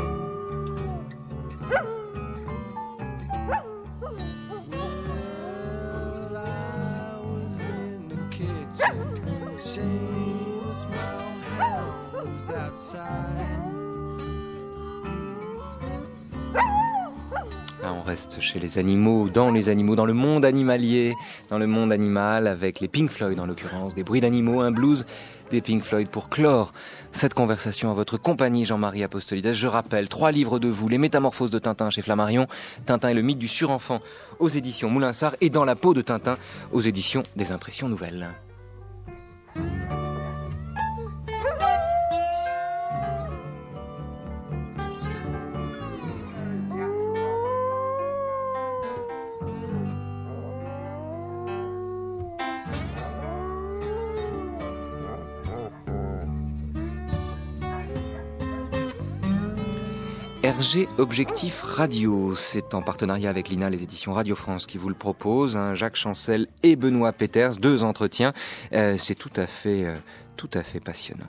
well, I was in the kitchen. Seamus Mulhern was outside. Là, on reste chez les animaux, dans le monde animalier, dans le monde animal, avec les Pink Floyd en l'occurrence, des bruits d'animaux, un blues des Pink Floyd pour clore cette conversation à votre compagnie, Jean-Marie Apostolides. Je rappelle, 3 livres de vous, Les Métamorphoses de Tintin chez Flammarion, Tintin et le mythe du surenfant aux éditions Moulinsart et Dans la peau de Tintin aux éditions des Impressions Nouvelles. Hergé Objectif Radio, c'est en partenariat avec l'INA, les éditions Radio France qui vous le proposent, Jacques Chancel et Benoît Peters, 2 entretiens, c'est tout à fait passionnant.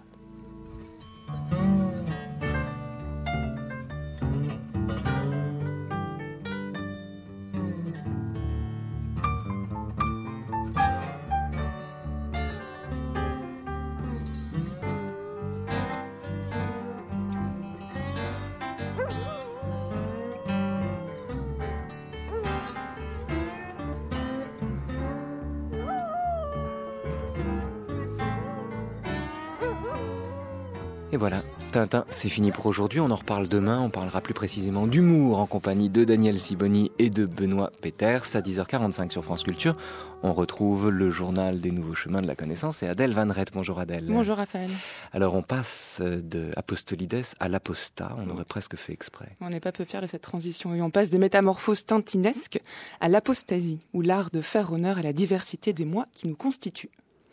Et voilà, Tintin, c'est fini pour aujourd'hui. On en reparle demain. On parlera plus précisément d'humour en compagnie de Daniel Sibony et de Benoît Peters à 10h45 sur France Culture. On retrouve le journal des nouveaux chemins de la connaissance et Adèle Van Rett. Bonjour Adèle. Bonjour Raphaël. Alors on passe de Apostolides à l'apostat. On aurait presque fait exprès. On n'est pas peu fiers de cette transition. Et on passe des métamorphoses tintinesques à l'apostasie, ou l'art de faire honneur à la diversité des moi qui nous constituent.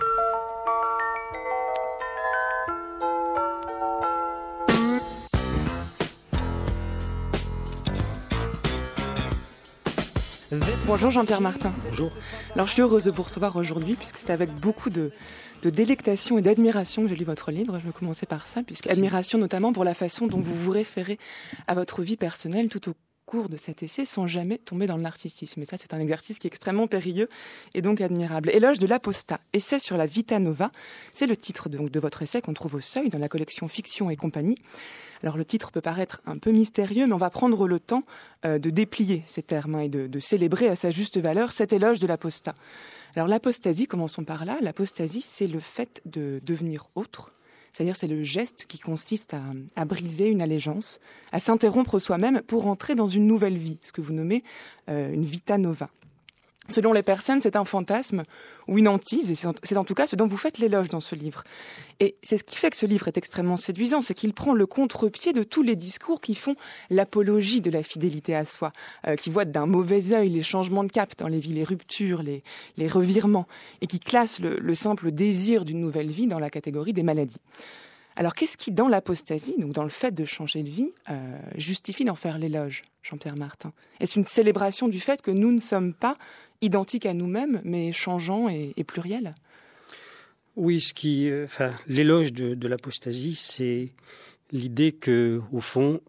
Bonjour Jean-Pierre Martin. Bonjour. Alors je suis heureuse de vous recevoir aujourd'hui puisque c'est avec beaucoup de délectation et d'admiration que j'ai lu votre livre. Je vais commencer par ça, puisque admiration notamment pour la façon dont vous vous référez à votre vie personnelle tout au cours de cet essai sans jamais tomber dans le narcissisme. Et ça, c'est un exercice qui est extrêmement périlleux et donc admirable. Éloge de l'apostat, essai sur la Vita Nova, c'est le titre donc de votre essai qu'on trouve au Seuil dans la collection Fiction et compagnie. Alors le titre peut paraître un peu mystérieux, mais on va prendre le temps de déplier ces termes et de célébrer à sa juste valeur cet éloge de l'apostat. Alors l'apostasie, commençons par là, l'apostasie c'est le fait de devenir autre, c'est-à-dire c'est le geste qui consiste à briser une allégeance, à s'interrompre soi-même pour entrer dans une nouvelle vie, ce que vous nommez une vita nova. Selon les personnes, c'est un fantasme ou une hantise, et c'est en tout cas ce dont vous faites l'éloge dans ce livre. Et c'est ce qui fait que ce livre est extrêmement séduisant, c'est qu'il prend le contre-pied de tous les discours qui font l'apologie de la fidélité à soi, qui voient d'un mauvais œil les changements de cap dans les vies, les ruptures, les revirements, et qui classent le simple désir d'une nouvelle vie dans la catégorie des maladies. Alors qu'est-ce qui, dans l'apostasie, donc dans le fait de changer de vie, justifie d'en faire l'éloge, Jean-Pierre Martin ? Est-ce une célébration du fait que nous ne sommes pas identiques à nous-mêmes, mais changeants et pluriels ? Oui, l'éloge de l'apostasie, c'est l'idée que, au fond,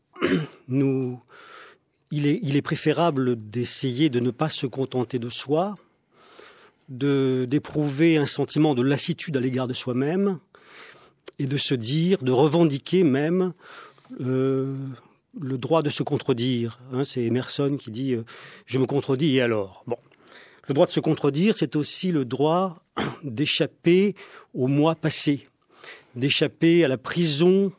il est préférable d'essayer de ne pas se contenter de soi, d'éprouver un sentiment de lassitude à l'égard de soi-même, et de se dire, de revendiquer même le droit de se contredire. C'est Emerson qui dit « je me contredis et alors ?» Bon. Le droit de se contredire, c'est aussi le droit d'échapper au moi passé, d'échapper à la prison,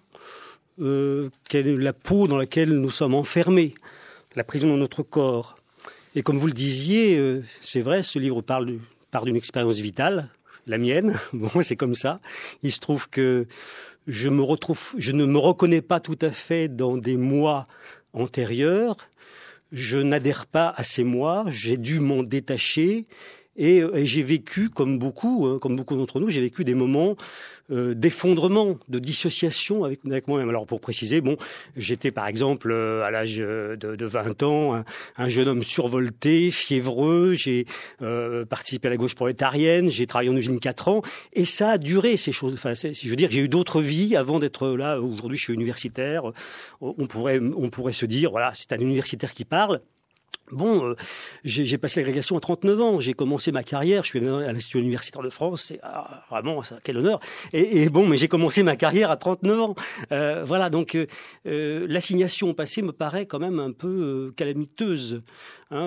la peau dans laquelle nous sommes enfermés, la prison dans notre corps. Et comme vous le disiez, c'est vrai, ce livre part d'une expérience vitale, la mienne, bon, c'est comme ça. Il se trouve que je ne me reconnais pas tout à fait dans des moi antérieurs. Je n'adhère pas à ces moi, j'ai dû m'en détacher et j'ai vécu, comme beaucoup d'entre nous, j'ai vécu des moments d'effondrement, de dissociation avec moi-même. Alors pour préciser, j'étais par exemple à l'âge de 20 ans un jeune homme survolté, fiévreux, j'ai participé à la gauche prolétarienne, j'ai travaillé en usine 4 ans et ça a duré ces choses. Enfin, j'ai eu d'autres vies avant d'être là. Aujourd'hui, je suis universitaire. On pourrait se dire, voilà, c'est un universitaire qui parle. Bon, j'ai passé l'agrégation à 39 ans. J'ai commencé ma carrière. Je suis allé à l'Institut universitaire de France. C'est vraiment quel honneur. Mais j'ai commencé ma carrière à 39 ans. Voilà, donc l'assignation au passé me paraît quand même un peu calamiteuse. Par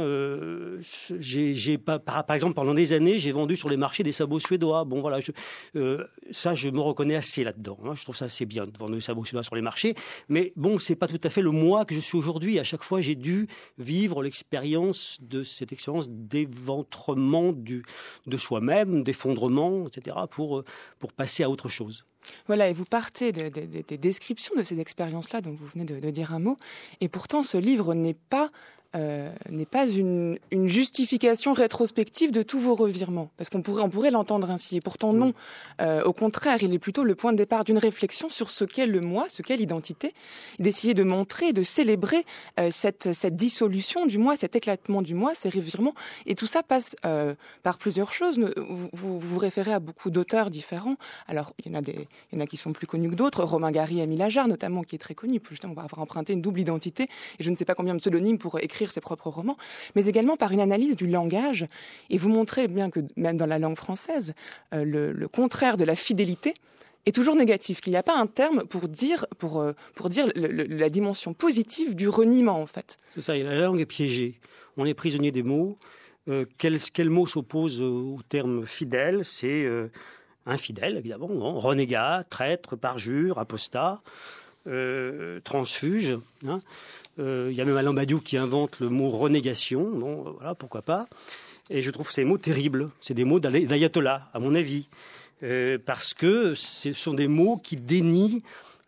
exemple, pendant des années, j'ai vendu sur les marchés des sabots suédois. Bon, voilà, je me reconnais assez là-dedans. Je trouve ça assez bien de vendre des sabots suédois sur les marchés. Mais bon, c'est pas tout à fait le moi que je suis aujourd'hui. À chaque fois, j'ai dû vivre l'expérience d'éventrement de soi-même, d'effondrement, etc., pour passer à autre chose. Voilà, et vous partez des descriptions de ces expériences-là, dont vous venez de dire un mot, et pourtant ce livre n'est pas une justification rétrospective de tous vos revirements, parce qu'on pourrait l'entendre ainsi, et pourtant non. Au contraire, il est plutôt le point de départ d'une réflexion sur ce qu'est le moi, ce qu'est l'identité, et d'essayer de montrer, de célébrer cette dissolution du moi, cet éclatement du moi, ces revirements, et tout ça passe par plusieurs choses. Vous vous référez à beaucoup d'auteurs différents. Alors, il y en a qui sont plus connus que d'autres. Romain Gary, Émile Ajar, notamment, qui est très connu. Justement, on va avoir emprunté une double identité, et je ne sais pas combien de pseudonymes pour écrire ses propres romans, mais également par une analyse du langage. Et vous montrez bien que même dans la langue française, le contraire de la fidélité est toujours négatif, qu'il n'y a pas un terme pour dire la dimension positive du reniement, en fait. C'est ça, la langue est piégée. On est prisonnier des mots. Quel mot s'oppose au terme fidèle ? C'est infidèle, évidemment, non, renégat, traître, parjure, apostat, transfuge. Hein. Il y a même Alain Badiou qui invente le mot renégation. Bon, voilà, pourquoi pas. Et je trouve ces mots terribles. C'est des mots d'ayatollah, à mon avis. Parce que ce sont des mots qui dénient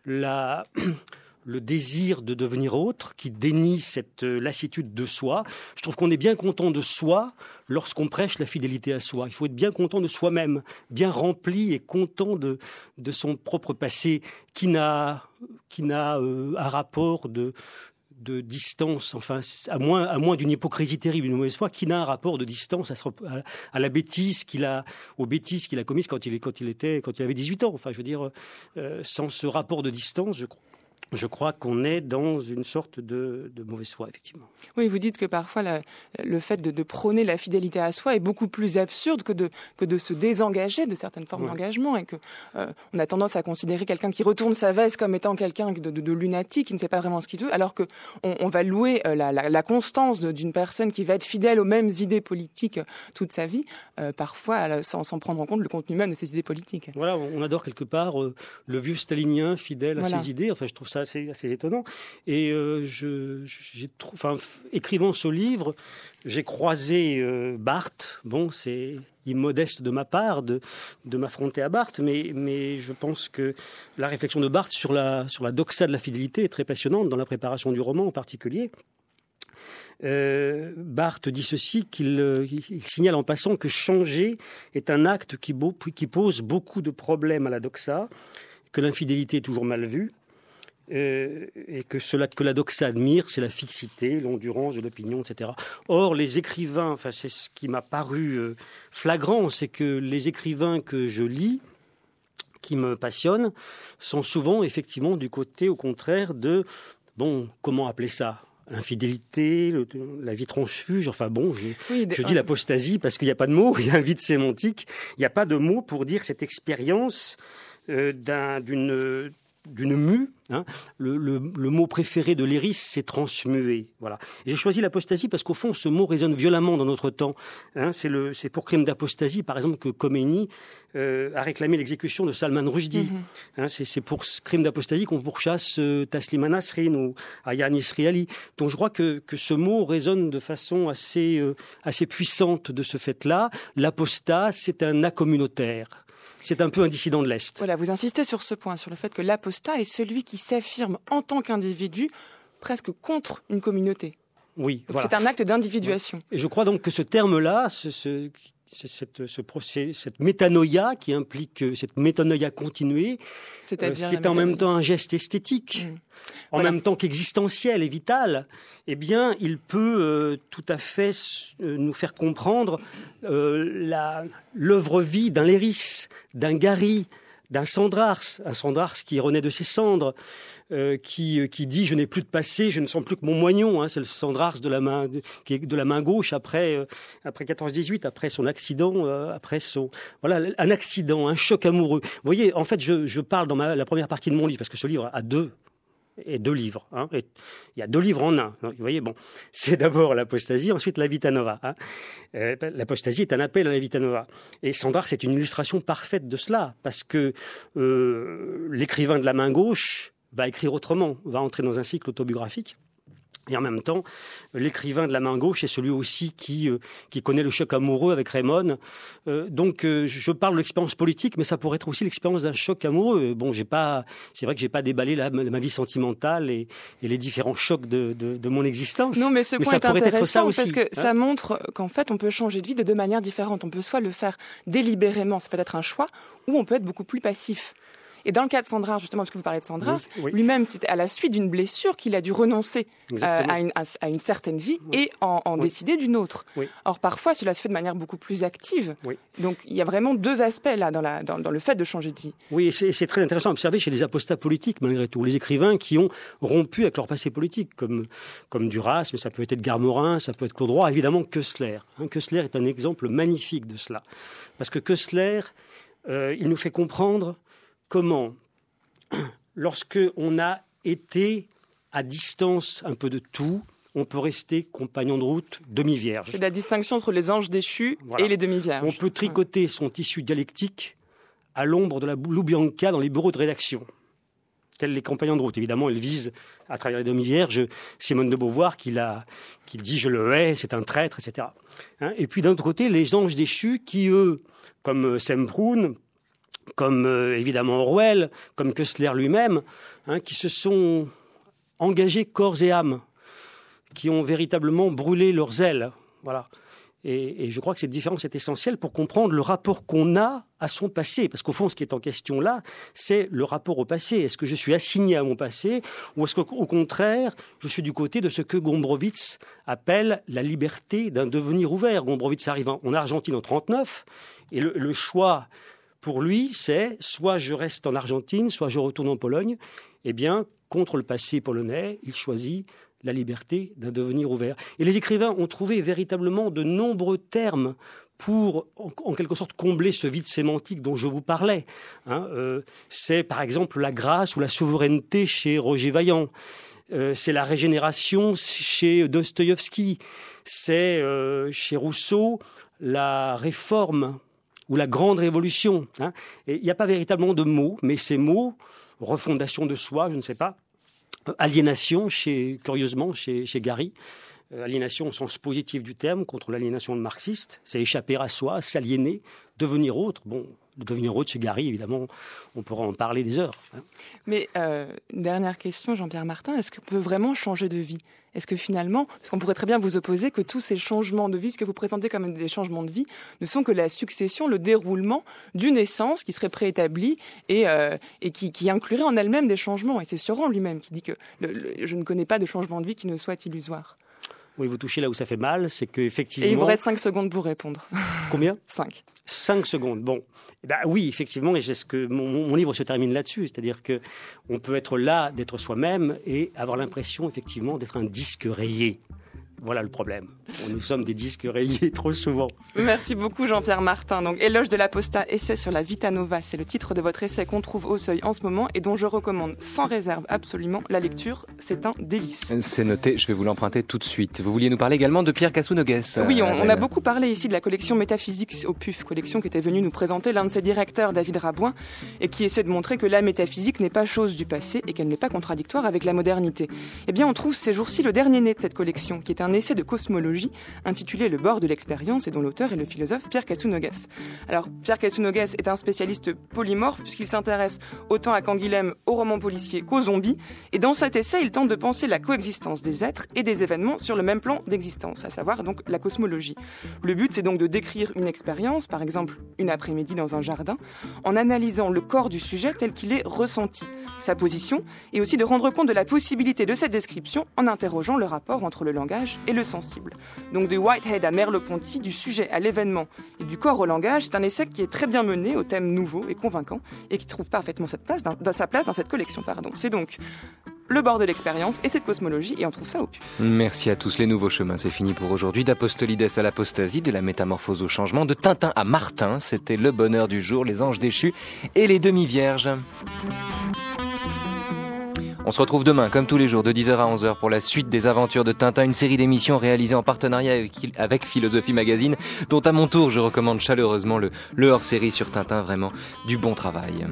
le désir de devenir autre, qui dénie cette lassitude de soi. Je trouve qu'on est bien content de soi lorsqu'on prêche la fidélité à soi. Il faut être bien content de soi-même, bien rempli et content de son propre passé, qui n'a un rapport de distance, enfin, à moins d'une hypocrisie terrible, une mauvaise foi, qui n'a un rapport de distance à la bêtise aux bêtises qu'il a commises quand il avait 18 ans. Enfin, je veux dire, sans ce rapport de distance, je crois qu'on est dans une sorte de mauvaise foi, effectivement. Oui, vous dites que parfois le fait de prôner la fidélité à soi est beaucoup plus absurde que de se désengager de certaines formes d'engagement, et que on a tendance à considérer quelqu'un qui retourne sa veste comme étant quelqu'un de lunatique, qui ne sait pas vraiment ce qu'il veut, alors que on va louer la constance d'une personne qui va être fidèle aux mêmes idées politiques toute sa vie, parfois sans prendre en compte le contenu même de ces idées politiques. Voilà, on adore quelque part le vieux stalinien fidèle à ses idées. Enfin, je trouve ça assez étonnant. Et écrivant ce livre, j'ai croisé Barthes. Bon, c'est immodeste de ma part de m'affronter à Barthes, mais je pense que la réflexion de Barthes sur la doxa de la fidélité est très passionnante, dans la préparation du roman en particulier. Barthes dit ceci, qu'il signale en passant que changer est un acte qui pose beaucoup de problèmes à la doxa, que l'infidélité est toujours mal vue, et que la doxa admire, c'est la fixité, l'endurance de l'opinion, etc. Or, les écrivains, enfin, c'est ce qui m'a paru flagrant, c'est que les écrivains que je lis, qui me passionnent, sont souvent effectivement du côté, au contraire, comment appeler ça ? L'infidélité, la vie transfuge, enfin bon, je dis l'apostasie parce qu'il n'y a pas de mot, il y a un vide sémantique, il n'y a pas de mot pour dire cette expérience d'une mue. Hein. Le mot préféré de Léris, c'est transmuer. Voilà. Et j'ai choisi l'apostasie parce qu'au fond, ce mot résonne violemment dans notre temps. Hein. C'est pour crime d'apostasie, par exemple, que Khomeini a réclamé l'exécution de Salman Rushdie. Hein, c'est pour ce crime d'apostasie qu'on pourchasse Taslima Nasrin ou Ayaan Hirsi Ali. Donc je crois que ce mot résonne de façon assez puissante de ce fait-là. L'apostat, c'est un acommunautaire. C'est un peu un dissident de l'Est. Voilà, vous insistez sur ce point, sur le fait que l'apostat est celui qui s'affirme en tant qu'individu presque contre une communauté. Oui, donc voilà. C'est un acte d'individuation. Et je crois donc que ce terme-là, cette métanoïa qui implique cette métanoïa continuée, ce qui est en même temps un geste esthétique, en même temps qu'existentiel et vital, eh bien, il peut tout à fait nous faire comprendre l'œuvre-vie d'un Léris, d'un Gary, d'un Sandrars, un Sandrars qui renaît de ses cendres, qui dit « je n'ai plus de passé, je ne sens plus que mon moignon hein, ». C'est le Sandrars de la main gauche après 14-18, après son accident, Voilà, un accident, un choc amoureux. Vous voyez, en fait, je parle dans la première partie de mon livre, parce que ce livre a deux livres. Hein, et il y a 2 livres en un. Donc, vous voyez, bon, c'est d'abord l'apostasie, ensuite la Vita Nova. Hein. L'apostasie est un appel à la Vita Nova. Et Sandrars, c'est une illustration parfaite de cela, parce que l'écrivain de la main gauche va écrire autrement, va entrer dans un cycle autobiographique. Et en même temps, l'écrivain de la main gauche est celui aussi qui connaît le choc amoureux avec Raymond. Donc, je parle de l'expérience politique, mais ça pourrait être aussi l'expérience d'un choc amoureux. Bon, c'est vrai que j'ai pas déballé ma vie sentimentale et les différents chocs de mon existence. Non, mais ce point est intéressant parce que ça montre qu'en fait, on peut changer de vie de 2 manières différentes. On peut soit le faire délibérément, c'est peut-être un choix, ou on peut être beaucoup plus passif. Et dans le cas de Sandrars, justement, parce que vous parlez de Sandrars, lui-même, c'était à la suite d'une blessure qu'il a dû renoncer à une certaine vie et en décider d'une autre. Oui. Or, parfois, cela se fait de manière beaucoup plus active. Oui. Donc, il y a vraiment 2 aspects là dans le fait de changer de vie. Oui, et c'est très intéressant à observer chez les apostats politiques, malgré tout. Les écrivains qui ont rompu avec leur passé politique, comme Duras, mais ça peut être Edgar Morin, ça peut être Claude Roy, évidemment Koestler. Koestler est un exemple magnifique de cela. Parce que Koestler, il nous fait comprendre comment, lorsque on a été à distance un peu de tout, on peut rester compagnon de route demi-vierge. C'est la distinction entre les anges déchus et les demi-vierges. On peut tricoter son tissu dialectique à l'ombre de la Loubianca dans les bureaux de rédaction. Tels les compagnons de route. Évidemment, elle vise, à travers les demi-vierges, Simone de Beauvoir qui dit « je le hais, c'est un traître », etc. Et puis d'un autre côté, les anges déchus qui, eux, comme Semprún, comme évidemment Orwell, comme Kessler lui-même, qui se sont engagés corps et âme, qui ont véritablement brûlé leurs ailes. Voilà. Et je crois que cette différence est essentielle pour comprendre le rapport qu'on a à son passé. Parce qu'au fond, ce qui est en question là, c'est le rapport au passé. Est-ce que je suis assigné à mon passé ou est-ce qu'au contraire, je suis du côté de ce que Gombrowicz appelle la liberté d'un devenir ouvert. Gombrowicz arrive en Argentine en 1939 et le choix pour lui, c'est soit je reste en Argentine, soit je retourne en Pologne. Eh bien, contre le passé polonais, il choisit la liberté d'un devenir ouvert. Et les écrivains ont trouvé véritablement de nombreux termes pour, en quelque sorte, combler ce vide sémantique dont je vous parlais. C'est, par exemple, la grâce ou la souveraineté chez Roger Vaillant. C'est la régénération chez Dostoïevski. C'est, chez Rousseau, la réforme ou la grande révolution. Et il n'y a pas véritablement de mots, mais ces mots, refondation de soi, je ne sais pas, aliénation, curieusement, chez Gary. Aliénation au sens positif du terme, contre l'aliénation de marxiste. C'est échapper à soi, s'aliéner, devenir autre. Bon, le devenir autre chez Gary, évidemment, on pourra en parler des heures. Mais une dernière question, Jean-Pierre Martin, est-ce qu'on peut vraiment changer de vie ? Est-ce que finalement, parce qu'on pourrait très bien vous opposer que tous ces changements de vie, ce que vous présentez comme des changements de vie, ne sont que la succession, le déroulement d'une essence qui serait préétablie et qui inclurait en elle-même des changements. Et c'est Sioran lui-même qui dit que je ne connais pas de changement de vie qui ne soit illusoire. Oui, vous touchez là où ça fait mal, c'est qu'effectivement... Et il vous reste 5 secondes pour répondre. Combien ? 5. 5 secondes, bon. Oui, effectivement, et c'est ce que mon livre se termine là-dessus, c'est-à-dire qu'on peut être là, d'être soi-même, et avoir l'impression, effectivement, d'être un disque rayé. Voilà le problème. Nous sommes des disques rayés trop souvent. Merci beaucoup Jean-Pierre Martin. Donc, Éloge de l'apostat, essai sur la Vita Nova, c'est le titre de votre essai qu'on trouve au Seuil en ce moment et dont je recommande sans réserve absolument la lecture. C'est un délice. C'est noté, je vais vous l'emprunter tout de suite. Vous vouliez nous parler également de Pierre Cassou-Noguès. Oui, on a beaucoup parlé ici de la collection Métaphysiques au PUF, collection qui était venue nous présenter l'un de ses directeurs, David Rabouin, et qui essaie de montrer que la métaphysique n'est pas chose du passé et qu'elle n'est pas contradictoire avec la modernité. Eh bien, on trouve ces jours-ci le dernier né de cette collection, qui est un essai de cosmologie intitulé Le bord de l'expérience et dont l'auteur est le philosophe Pierre Cassou-Noguès. Alors, Pierre Cassou-Noguès est un spécialiste polymorphe puisqu'il s'intéresse autant à Canguilhem, aux romans policiers qu'aux zombies. Et dans cet essai, il tente de penser la coexistence des êtres et des événements sur le même plan d'existence, à savoir donc la cosmologie. Le but, c'est donc de décrire une expérience, par exemple une après-midi dans un jardin, en analysant le corps du sujet tel qu'il est ressenti, sa position, et aussi de rendre compte de la possibilité de cette description en interrogeant le rapport entre le langage et le sensible. Donc de Whitehead à Merleau-Ponty, du sujet à l'événement et du corps au langage, c'est un essai qui est très bien mené, au thème nouveau et convaincant, et qui trouve parfaitement sa place dans cette collection. C'est donc le bord de l'expérience et cette cosmologie, et on trouve ça au PUF. Merci à tous. Les nouveaux chemins, c'est fini pour aujourd'hui. D'Apostolides à l'apostasie, de la métamorphose au changement, de Tintin à Martin, c'était le bonheur du jour, les anges déchus et les demi-vierges. On se retrouve demain, comme tous les jours, de 10h à 11h pour la suite des aventures de Tintin, une série d'émissions réalisées en partenariat avec Philosophie Magazine, dont à mon tour je recommande chaleureusement le hors-série sur Tintin, vraiment du bon travail.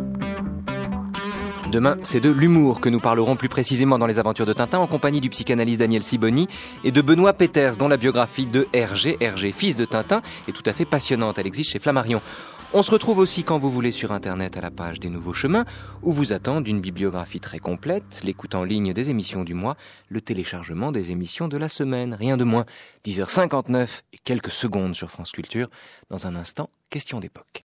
Demain, c'est de l'humour que nous parlerons plus précisément dans les aventures de Tintin, en compagnie du psychanalyste Daniel Sibony et de Benoît Peters, dont la biographie de Hergé, fils de Tintin, est tout à fait passionnante. Elle existe chez Flammarion. On se retrouve aussi quand vous voulez sur Internet à la page des Nouveaux Chemins, où vous attendent une bibliographie très complète, l'écoute en ligne des émissions du mois, le téléchargement des émissions de la semaine. Rien de moins. 10h59 et quelques secondes sur France Culture. Dans un instant, question d'époque.